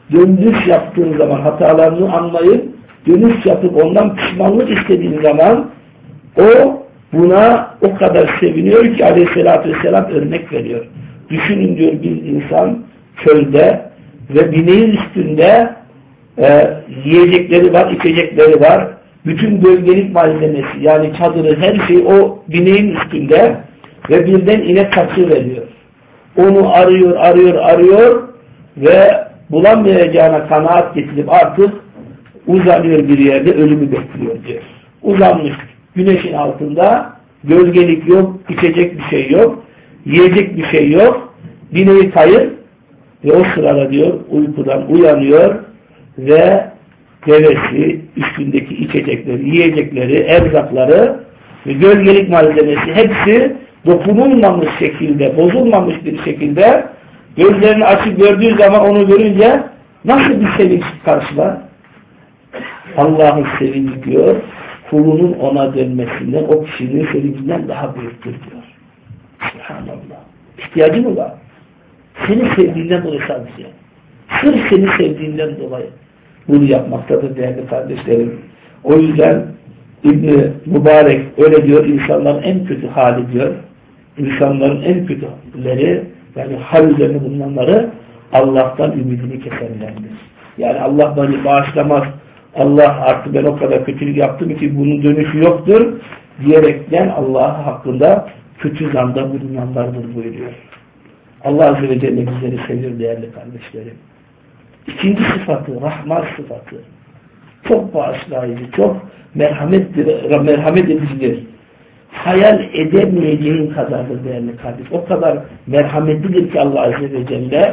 dönüş yaptığın zaman, hatalarını anlayıp dönüş yapıp ondan pişmanlık istediğin zaman o buna o kadar seviniyor ki aleyhissalatü vesselam örnek veriyor. Düşünün diyor, bir insan çölde ve bineğin üstünde e, yiyecekleri var, içecekleri var. Bütün gölgelik malzemesi, yani çadırı, her şey o bineğin üstünde ve birden inek kaçıveriyor. Onu arıyor, arıyor, arıyor ve bulamayacağına kanaat getirip artık uzanıyor bir yerde, ölümü bekliyor diyor. Uzanmış güneşin altında, gölgelik yok, içecek bir şey yok, yiyecek bir şey yok, bineği kayıp ve o sırada diyor uykudan uyanıyor ve devesi, üstündeki içecekleri, yiyecekleri, erzakları ve gölgelik malzemesi hepsi dokunulmamış şekilde, bozulmamış bir şekilde gözlerini açıp gördüğü zaman onu görünce nasıl bir sevinç karşılar? Allah'ın sevinci diyor, kulunun ona dönmesinden, o kişinin sevincinden daha büyüktür diyor. Subhanallah. İhtiyacı mı var? Seni sevdiğinden dolayı sadece. Sırf seni sevdiğinden dolayı bunu yapmaktadır değerli kardeşlerim. O yüzden İbn-i Mübarek öyle diyor, insanların en kötü hali diyor. İnsanların en kötüleri, yani hal üzerine bulunanları Allah'tan ümidini kesenlerdir. Yani Allah beni bağışlamaz, Allah artık ben o kadar kötülük yaptım ki bunun dönüşü yoktur diyerekten Allah hakkında kötü zanda bulunanlardır buyuruyor. Allah Azze ve Celle bizleri seviyor değerli kardeşlerim. İkinci sıfatı, rahman sıfatı. Çok bağışlayıcı, çok merhamettir, merhamet edicidir. Hayal edemeyeceğin kadardır değerli kardeş. O kadar merhametlidir ki Allah Azze ve Celle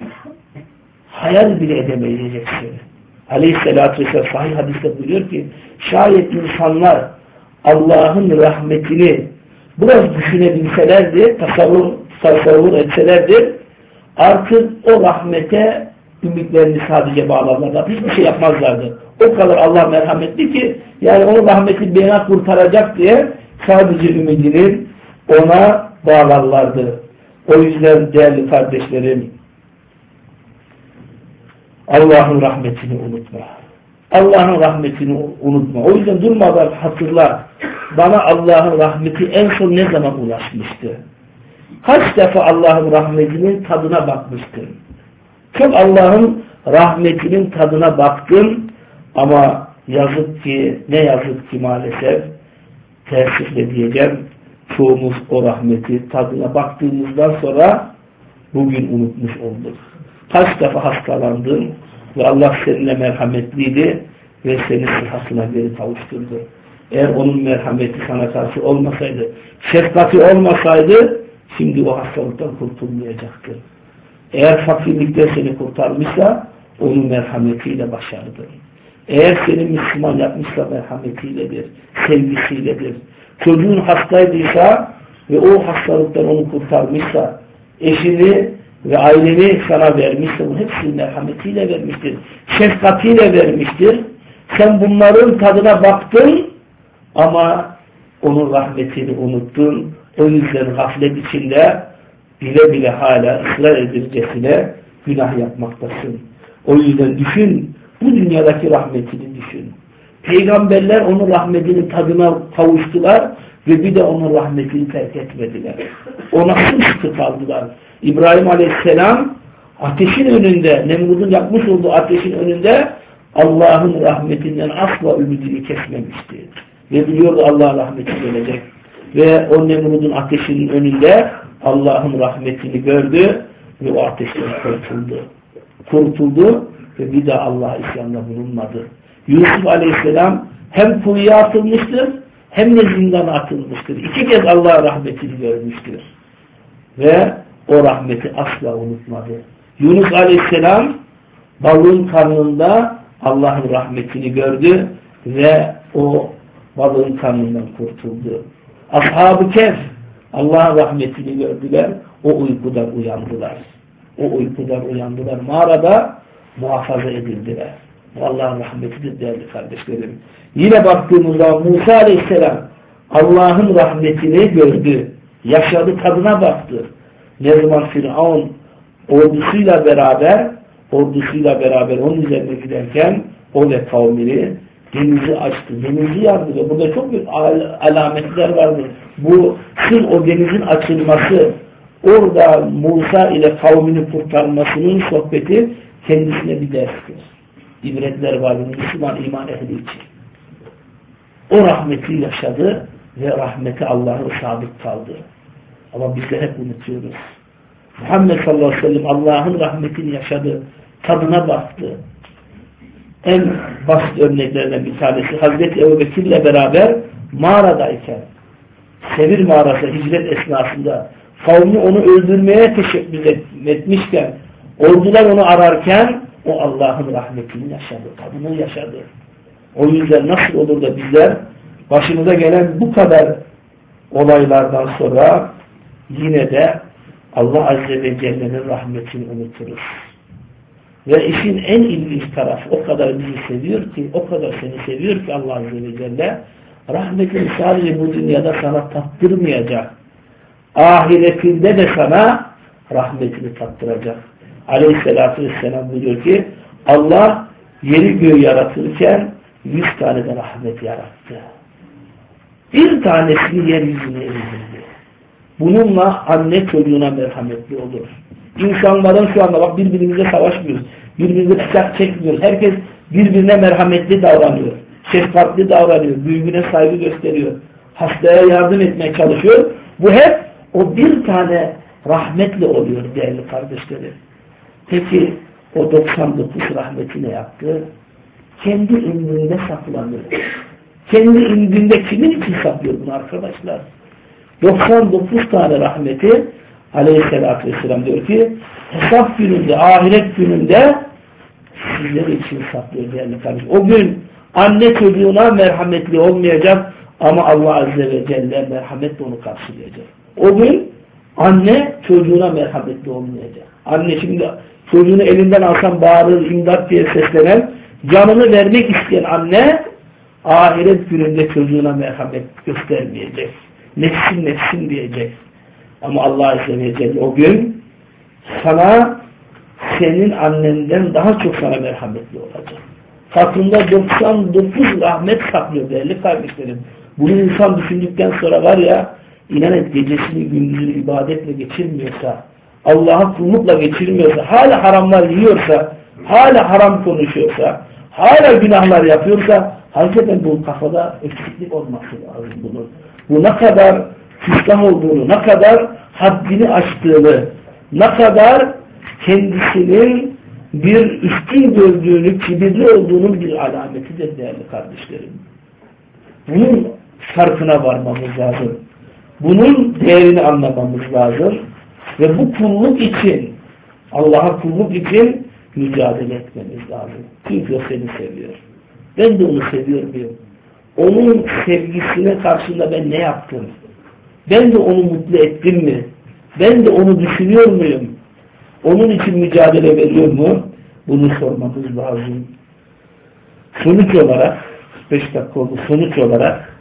hayal bile edemeyeceksin. Aleyhisselatü Vesselam sahih hadiste buyuruyor ki şayet insanlar Allah'ın rahmetini biraz düşünebilselerdi, tasavvur, tasavvur etselerdi, artık o rahmete ümitlerini sadece bağlarlardı. Hiçbir şey yapmazlardı. O kadar Allah merhametli ki yani onun rahmeti beni kurtaracak diye sadece ümidini ona bağlarlardı. O yüzden değerli kardeşlerim, Allah'ın rahmetini unutma. Allah'ın rahmetini unutma. O yüzden durmadan hatırla. Bana Allah'ın rahmeti en son ne zaman ulaşmıştı? Kaç defa Allah'ın rahmetinin tadına bakmıştın? Çok Allah'ın rahmetinin tadına baktın ama yazık ki, ne yazık ki maalesef teessüfle diyeceğim, çoğumuz o rahmeti tadına baktığımızdan sonra bugün unutmuş olduk. Kaç defa hastalandın ve Allah seninle merhametliydi ve seni sıhhatına geri kavuşturdu. Eğer onun merhameti sana karşı olmasaydı, şefkati olmasaydı şimdi o hastalıktan kurtulmayacaktın. Eğer fakirlikten seni kurtarmışsa onun merhametiyle başardın. Eğer seni Müslüman yapmışsa merhametiyledir, sevgisiyledir. Çocuğun hastaydıysa ve o hastalıktan onu kurtarmışsa, eşini ve aileni sana vermişse bunu hepsini merhametiyle vermiştir. Şefkatiyle vermiştir. Sen bunların tadına baktın ama onun rahmetini unuttun. O yüzden gaflet içinde bile bile hala ısrar edilcesine günah yapmaktasın. O yüzden düşün, bu dünyadaki rahmetini düşün. Peygamberler onun rahmetinin tadına kavuştular ve bir de onun rahmetini terk etmediler. Ona sıkı kaldılar. İbrahim Aleyhisselam ateşin önünde, Nemrud'un yapmış olduğu ateşin önünde Allah'ın rahmetinden asla ümidini kesmemişti. Ve biliyordu Allah'ın rahmeti gelecek. Ve o Nemrud'un ateşinin önünde Allah'ın rahmetini gördü ve o ateşten kurtuldu. Kurtuldu ve bir daha Allah'a isyanda bulunmadı. Yusuf Aleyhisselam hem kuyuya atılmıştır hem de zindana atılmıştır. İki kez Allah'ın rahmetini görmüştür. Ve o rahmeti asla unutmadı. Yunus Aleyhisselam balığın karnında Allah'ın rahmetini gördü ve o balığın karnından kurtuldu. Ashab-ı Kehf Allah'ın rahmetini gördüler, o uykudan uyandılar. O uykudan uyandılar. Mağarada muhafaza edildiler. Allah'ın rahmetidir değerli kardeşlerim. Yine baktığımızda Musa Aleyhisselam Allah'ın rahmetini gördü. Yaşadı, tadına baktı. Ne zaman Firavun ordusuyla beraber ordusuyla beraber onun üzerine giderken o ve kavmini denizi açtı. Denizi yardı ve burada çok büyük al alametler vardı. Bu sırf o denizin açılması, orada Musa ile kavmini kurtarmasının sohbeti kendisine bir derstir. İbretler vardı Müslüman iman ehli için. O rahmeti yaşadı ve rahmeti Allah'a sadık kaldı. Ama biz de hep unutuyoruz. Muhammed sallallahu aleyhi ve sellem Allah'ın rahmetini yaşadı, tadına baktı. En basit örneklerden bir tanesi Hazreti Ebubekir'le beraber mağaradayken, Sevir mağarası hicret esnasında kavmi onu öldürmeye teşebbüs etmişken, ordular onu ararken o Allah'ın rahmetini yaşadı, tadını yaşadı. O yüzden nasıl olur da bizler başımıza gelen bu kadar olaylardan sonra yine de Allah Azze ve Celle'nin rahmetini unuturuz. Ve işin en ilginç tarafı o kadar bizi seviyor ki, o kadar seni seviyor ki Allah Azze ve Celle rahmetini sadece bu dünyada sana tattırmayacak. Ahiretinde de sana rahmetini tattıracak. Aleyhisselatü Vesselam buyuruyor ki Allah yeri göğü yaratırken yüz tane de rahmet yarattı. Bir tanesini yeryüzüne indirdi. Bununla anne çocuğuna merhametli olur. İnsanların şu anda bak birbirimize savaşmıyoruz. Birbirimize bıçak çekmiyoruz. Herkes birbirine merhametli davranıyor. Şefkatli davranıyor. Büyüğüne saygı gösteriyor. Hastaya yardım etmeye çalışıyor. Bu hep o bir tane rahmetle oluyor değerli kardeşlerim. Peki o doksan dokuz rahmeti ne yaptı? Kendi indinde saklanıyor. Kendi indinde kimin için saklıyor bunu arkadaşlar? doksan dokuz tane rahmeti Aleyhisselatü Vesselam diyor ki hesap gününde, ahiret gününde sizler için saklıyor değerli kardeşim. O gün anne çocuğuna merhametli olmayacak ama Allah Azze ve Celle merhametle onu karşılayacak. O gün anne çocuğuna merhametli olmayacak. Anne şimdi çocuğunu elinden alsan bağırır, imdat diye seslenen, canını vermek isteyen anne ahiret gününde çocuğuna merhamet göstermeyecek. Nefsin nefsin diyecek. Ama Allah Azze ve Celle o gün sana senin annenden daha çok sana merhametli olacak. Katında doksan dokuz rahmet saklıyor değerli kardeşlerim. Bunu insan düşündükten sonra var ya, inanın gecesini gündüzünü ibadetle geçirmiyorsa, Allah'a kullukla geçirmiyorsa, hala haramlar yiyorsa, hala haram konuşuyorsa, hala günahlar yapıyorsa, hakikaten bu kafada eksiklik olması lazım bunun. Bu ne kadar küstah olduğunu, ne kadar haddini aştığını, ne kadar kendisinin bir üstün gördüğünü, kibirli olduğunun bir alametidir değerli kardeşlerim. Bunun farkına varmamız lazım. Bunun değerini anlamamız lazım. Ve bu kulluk için, Allah'a kulluk için mücadele etmemiz lazım. Çünkü o seni seviyor. Ben de onu seviyor muyum? Onun sevgisine karşında ben ne yaptım? Ben de onu mutlu ettim mi? Ben de onu düşünüyor muyum? Onun için mücadele veriyor mu? Bunu sormamız lazım. Sonuç olarak, beş dakika oldu, sonuç olarak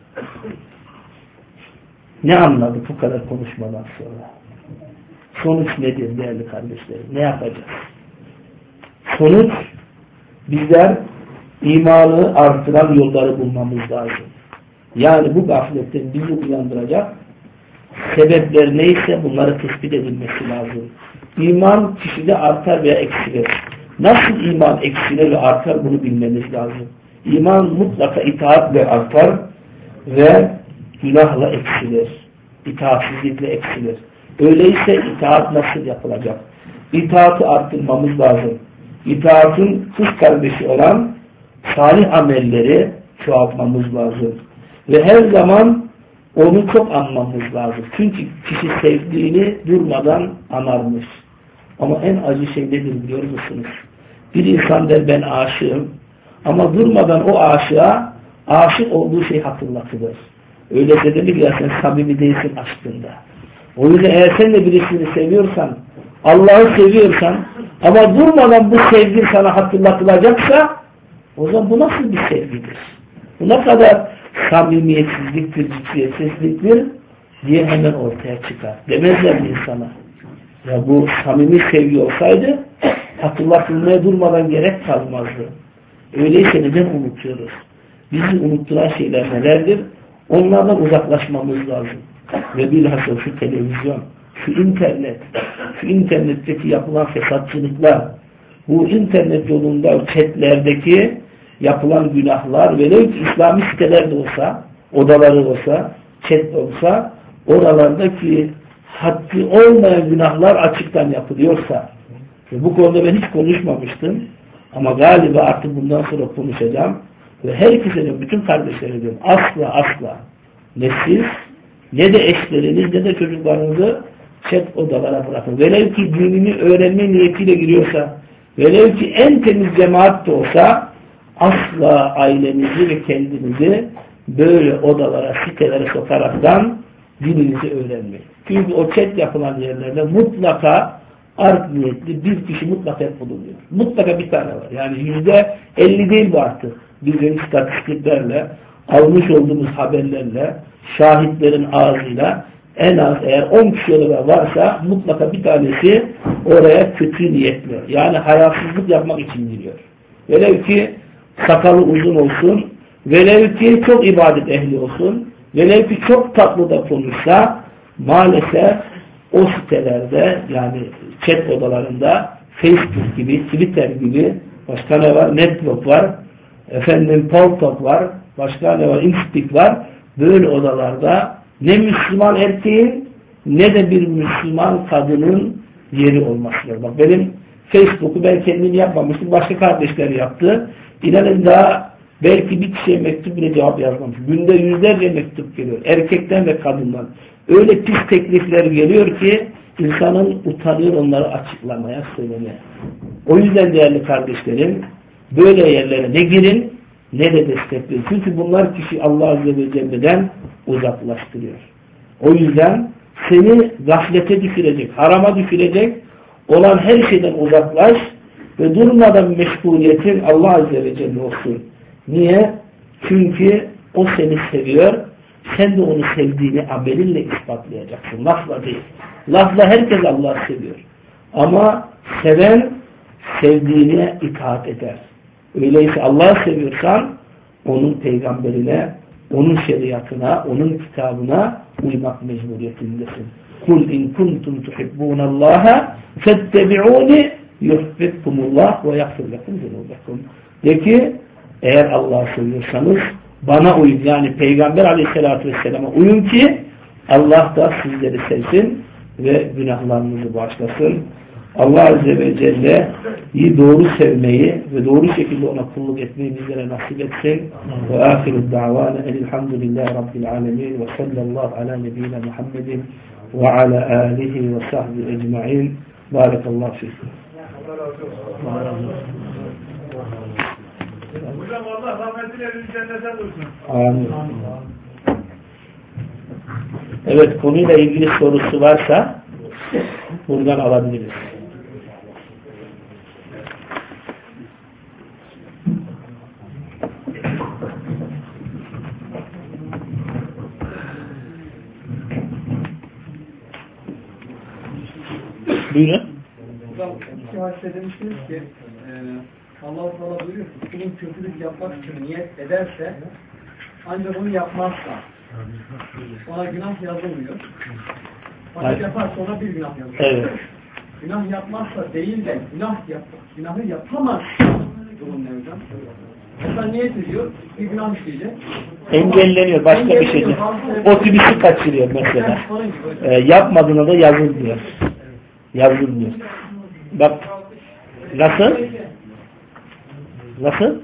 ne anladık bu kadar konuşmadan sonra? Sonuç nedir değerli kardeşlerim? Ne yapacağız? Sonuç, bizler imanı artıran yolları bulmamız lazım. Yani bu gafletten bizi uyandıracak sebepler neyse bunları tespit edilmesi lazım. İman kişide artar veya eksilir. Nasıl iman eksilir ve artar bunu bilmemiz lazım. İman mutlaka itaatle artar ve günahla eksilir. İtaatsizlikle eksilir. Öyleyse itaat nasıl yapılacak? İtaatı arttırmamız lazım. İtaatın kız kardeşi olan salih amelleri çoğaltmamız lazım. Ve her zaman onu çok anmamız lazım. Çünkü kişi sevdiğini durmadan anarmış. Ama en acı şey nedir biliyor musunuz? Bir insan der ben aşığım ama durmadan o aşığa aşık olduğu şey hatırlatılır. Öyleyse demek ya sen samimi değilsin aşkında. O yüzden eğer sen de birisini seviyorsan, Allah'ı seviyorsan ama durmadan bu sevgi sana hatırlatılacaksa o zaman bu nasıl bir sevgidir? Bu ne kadar samimiyetsizliktir, ciddiyetsizliktir diye hemen ortaya çıkar. Demezler mi insana? Ya bu samimi sevgi olsaydı hatırlatılmaya durmadan gerek kalmazdı. Öyleyse neden unutuyoruz? Bizi unutturan şeyler nelerdir? Onlardan uzaklaşmamız lazım. Ve bilhassa şu televizyon, şu internet, şu internetteki yapılan fesatçılıklar, bu internet yolunda chatlerdeki yapılan günahlar, velev ki İslami siteler de olsa, odaları olsa, chat olsa, oralardaki haddi olmayan günahlar açıktan yapılıyorsa, ve bu konuda ben hiç konuşmamıştım, ama galiba artık bundan sonra konuşacağım, ve herkese de, bütün kardeşlere diyorum, asla asla ne siz, ne de eşleriniz, ne de çocuklarınızı chat odalara bırakın. Velev ki dinini öğrenme niyetiyle giriyorsa, velev ki en temiz cemaat de olsa, asla ailenizi ve kendinizi böyle odalara, sitelere sokaraktan dininizi öğrenmeyin. Çünkü o chat yapılan yerlerde mutlaka art niyetli bir kişi mutlaka bulunuyor. Mutlaka bir tane var. Yani yüzde elli değil bu artık. Bizim istatistiklerle, almış olduğumuz haberlerle, şahitlerin ağzıyla en az eğer on kişi olarak varsa mutlaka bir tanesi oraya kötü niyetli. Yani hayasızlık yapmak için giriyor. Velev ki sakalı uzun olsun, velev ki çok ibadet ehli olsun, velev ki çok tatlı da konuşsa, maalesef o sitelerde, yani chat odalarında Facebook gibi, Twitter gibi, başka ne var? Network var, efendim Paltalk var, başka ne var? Inspeak var. Böyle odalarda ne Müslüman erkeğin ne de bir Müslüman kadının yeri olması lazım. Bak benim Facebook'u ben kendim yapmamıştım. Başka kardeşler yaptı. İnanın daha belki bir kişiye mektup bile cevap yazmamış. Günde yüzlerce mektup geliyor. Erkekten ve kadından. Öyle pis teklifler geliyor ki insanın utanıyor onları açıklamaya, söylemeye. O yüzden değerli kardeşlerim, böyle yerlere ne girin ne de destekleyin. Çünkü bunlar kişi Allah Azze ve Celle'den uzaklaştırıyor. O yüzden seni gaflete düşürecek, harama düşürecek olan her şeyden uzaklaş ve durmadan meşguliyetin Allah Azze ve Celle olsun. Niye? Çünkü o seni seviyor. Sen de onu sevdiğini amelinle ispatlayacaksın. Lafla değil. Lafla herkes Allah'ı seviyor. Ama seven sevdiğine itaat eder. Öyleyse Allah'ı seviyorsan onun peygamberine, onun şeriatına, onun kitabına uymak mecburiyetindesin. Kul in kuntum tuhibbunallaha fettebi'uni yuhibbukumullah ve yaghfir lekum zunubakum. De ki eğer Allah'ı seviyorsanız bana uyun. Yani Peygamber Aleyhisselatü Vesselam'a uyun ki Allah da sizleri sevsin ve günahlarınızı bağışlasın. Allah Azze ve Celle'yi doğru sevmeyi ve doğru şekilde ona kulluk etmeyi bizlere nasip etsin. Ve ahiru da'vana elhamdülillahi rabbil alemin ve sallallahu ala nebiyyina Muhammedin ve ala alihi ve sahbihi ecma'in. Barakallahu fikum. Hocam Allah rahmetiyle cennete dursun. Amin. Evet, konuyla ilgili sorusu varsa buradan alabiliriz. Buyurun. Hocam iki hadise demiştiniz ki e, Allah-u Teala buyuruyor ki kulun kötülük yapmak için niyet ederse ancak bunu yapmazsa ona günah yazılmıyor. Fakat yaparsa ona bir günah yazılıyor. Evet. Günah yapmazsa değil de günah yap, günahı yapamaz. Durum ne hocam? Mesela niyet ediyor, bir günah işleyecek. Engelleniyor, başka bir şey değil. Otobüsü kaçırıyor mesela. E, yapmadığına da yazılmıyor. Yazılmıyor. Bak, nasıl? Nasıl?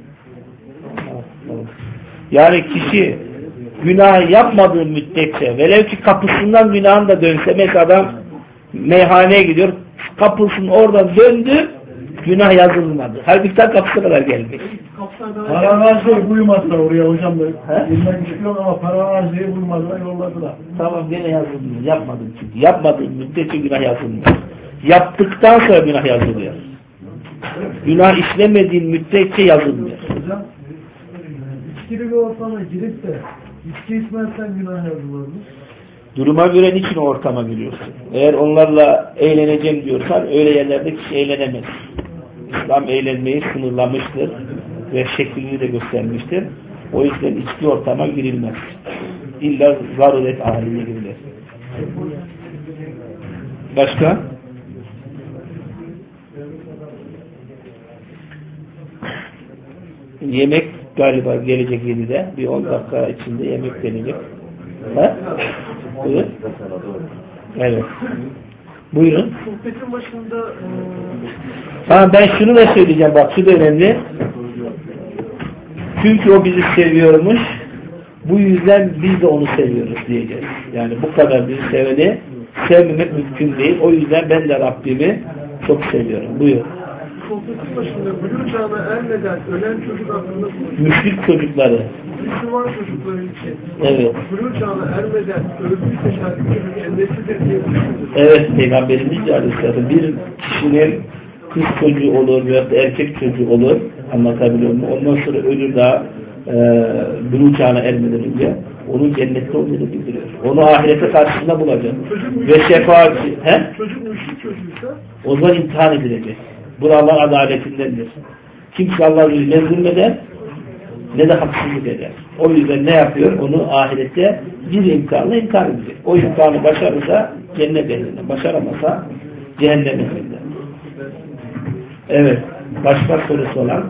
Yani kişi günah yapmadığı müddetçe, velev ki kapısından günahın da dönse, mesela adam meyhaneye gidiyor, kapısının oradan döndü, günah yazılmadı. Halbuki ta kapısına kadar gelmiş. Para harcayı buymazlar oraya hocam böyle. Bilmek istiyorum ama para harcayı bulmadılar, yolladılar. Tamam, gene yazılmıyor. Yapmadın çünkü. Yapmadığın müddetçe günah yazılmıyor. Yaptıktan sonra günah yazılıyor. Günah işlemediğin müddetçe yazılmıyor. Hocam, içkili bir ortama girip de içki içmezsen günah yazılır mı? Duruma göre niçin o ortama giriyorsun? Eğer onlarla eğleneceğim diyorsan öyle yerlerde kişi eğlenemez. İslam eğlenmeyi sınırlamıştır ve şeklini de göstermiştir. O yüzden içki ortama girilmez. İlla zaruret haline girilir. Başka? Yemek galiba gelecek yedide. Bir on dakika içinde yemek gelecek. Ha? Buyurun. Evet. Buyurun. Sohbetin başında Ha, ben şunu da söyleyeceğim. Bak şu da önemli. Çünkü o bizi seviyormuş. Bu yüzden biz de onu seviyoruz diyeceğiz. Yani bu kadar bizi seveni sevmemek mümkün değil. O yüzden ben de Rabbimi çok seviyorum. Buyur. sohbetin başında bülüğ çağına ermeden ölen çocuk hakkında konuşuyor. Müşrik çocukları. Müslüman çocukları için Evet. bülüğ çağına ermeden öldüyse şarkı çocuk cennetlidir diye düşünüyoruz. Evet, Peygamberimiz Aleyhisselam bir kişinin kız çocuğu olur veya da erkek çocuğu olur, anlatabiliyor muyum? Ondan sonra ölür daha e, bülüğ çağına ermeden önce onun cennette olduğunu bildiriyor. Onu ahirete karşısında bulacak. Ve şefaatçi, he? Çocuk müşrik çocuğuysa O zaman imtihan edilecek. Bu Allah adaletindendir. Kimse Allah'ı ne zulmeder ne de haksızlık eder. O yüzden ne yapıyor? Onu ahirette bir imtihanla imtihan edecek. O imtihanı başarırsa cennet ehlinde. Başaramasa cehennem ehlinde. Evet. Başka sorusu olan?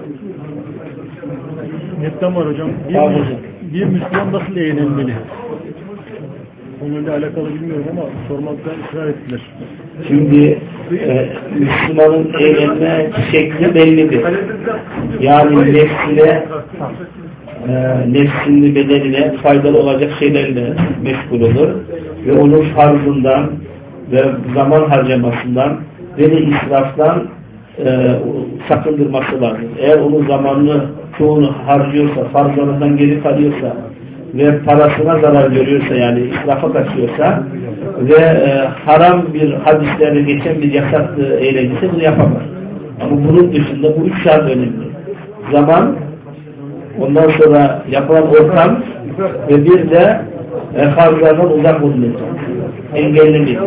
Netten var hocam. Bir, Tamam Müs- hocam. bir Müslüman nasıl eğlenmeli? Konuyla alakalı bilmiyorum ama sormakta ısrar ettiler. Şimdi e, Müslümanın eğlenme şekli bellidir. Yani nefsine e, nefsini bedenine faydalı olacak şeylerle meşgul olur ve onun farzından ve zaman harcamasından ve de israftan e, sakındırması lazım. Eğer onun zamanını çoğunu harcıyorsa, farzlarından geri kalıyorsa ve parasına zarar görüyorsa, yani israfa kaçıyorsa ve e, haram bir hadislerde geçen bir yasak e, eğlencesi bunu yapamaz. Ama bunun dışında bu üç şart önemli. Zaman, ondan sonra yapılan ortam ve bir de e, farzlardan uzak olunacak. Engellemeyecek.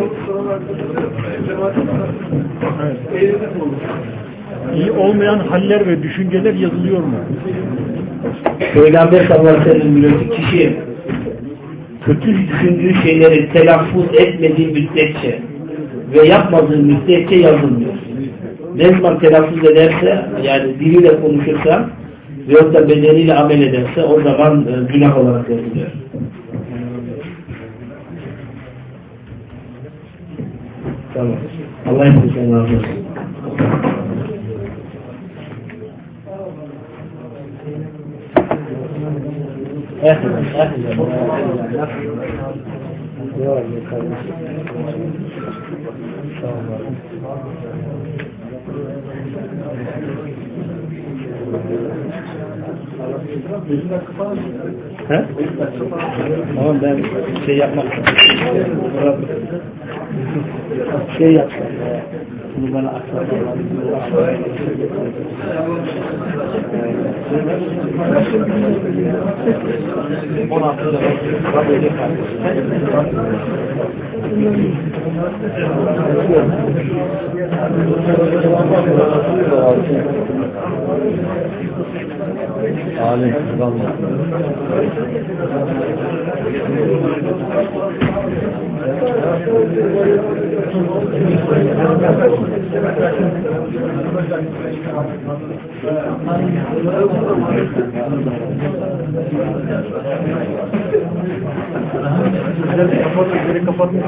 İyi olmayan haller ve düşünceler yazılıyor mu? Peygamber sallallahu aleyhi ve sellem diyor ki kişi kötü düşündüğü şeyleri telaffuz etmediği müddetçe ve yapmadığı müddetçe yazılmıyor. Ne zaman telaffuz ederse, yani diliyle konuşursa veyahut da bedeniyle amel ederse o zaman e, günah olarak yazılıyor. Tamam. Allah hepinizden razı olsun. Ehlen, ehlen. He? Tamam, ben şey yapmak şey yapsam bunu bana aktarlar. on altıda Rabbi'yle Amin. Kapatın, kapatın.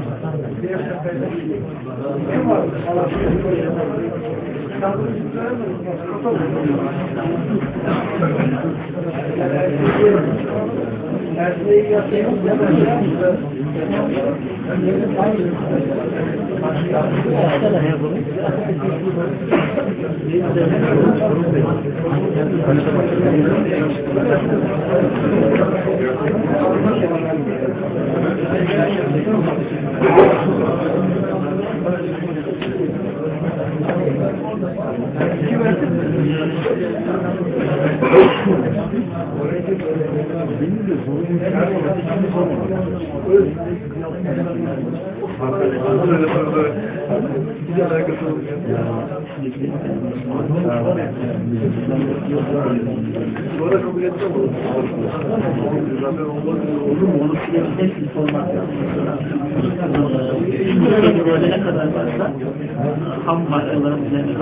Sonra kabul etmem olur. Olur mu? Onu silebilir sormak lazım. Böyle ne kadar varsa ham maddeların üzerine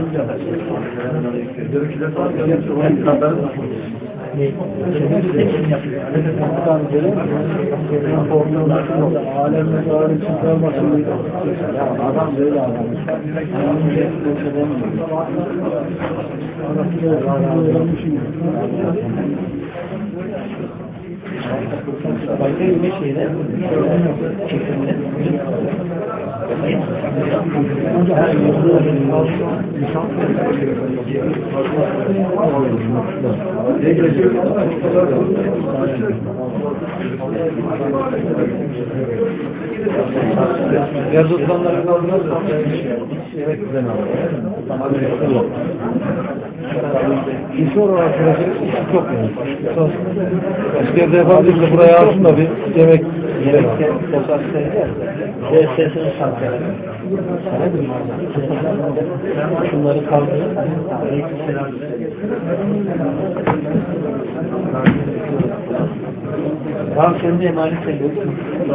alemde doğru çıkarmasın. Adam böyle adam. Başka bir şeyler çekimde Yaz oturanların kaldırmaz mı? Evet, güzel abi. İnsan olarak çok iyi. Askerde yapabilir de buraya alsın da bir yemek yiyelim. ve sesini şartları. Şunları kaldırın. Tamam, sen de emanet ediyorsun.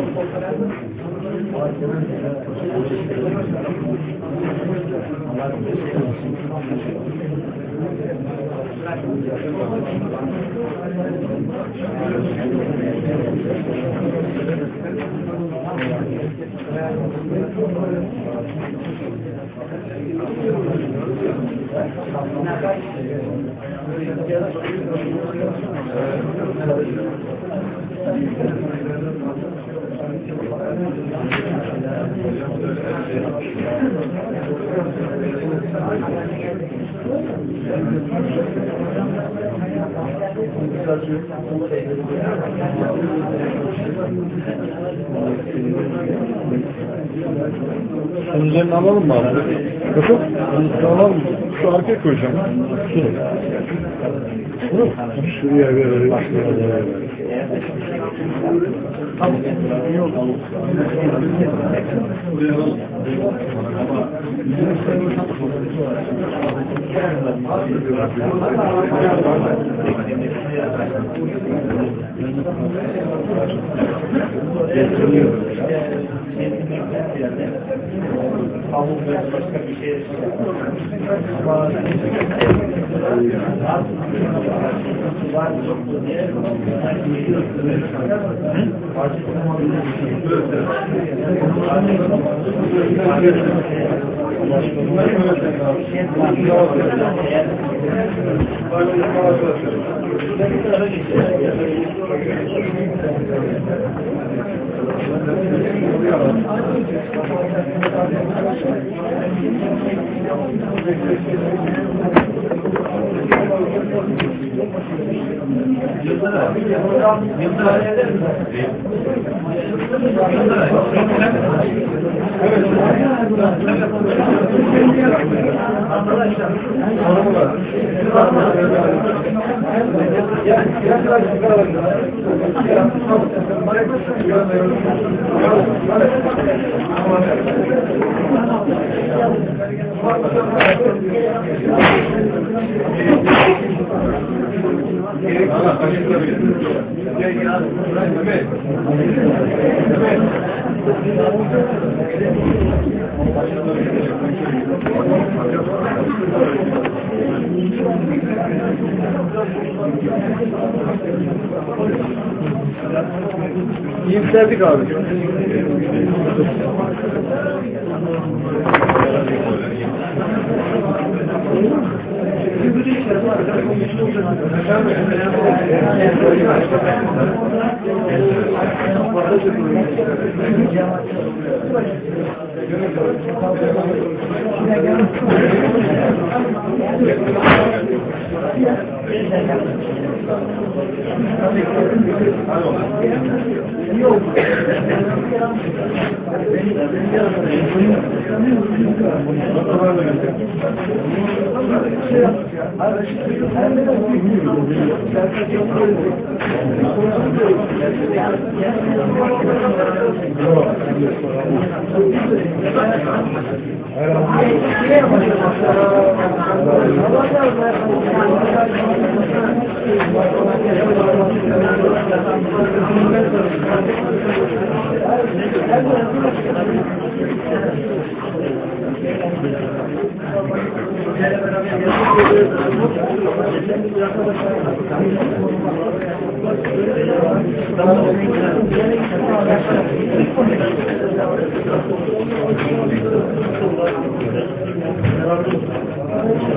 Şunun üzerine alalım mı abi? Nasıl? Şunun üzerine alalım mı? Şu arkaya koyacağım. Şunu. Şuraya verelim. Şuraya verelim. Başka bir şey Thank you. İyimserdik abi.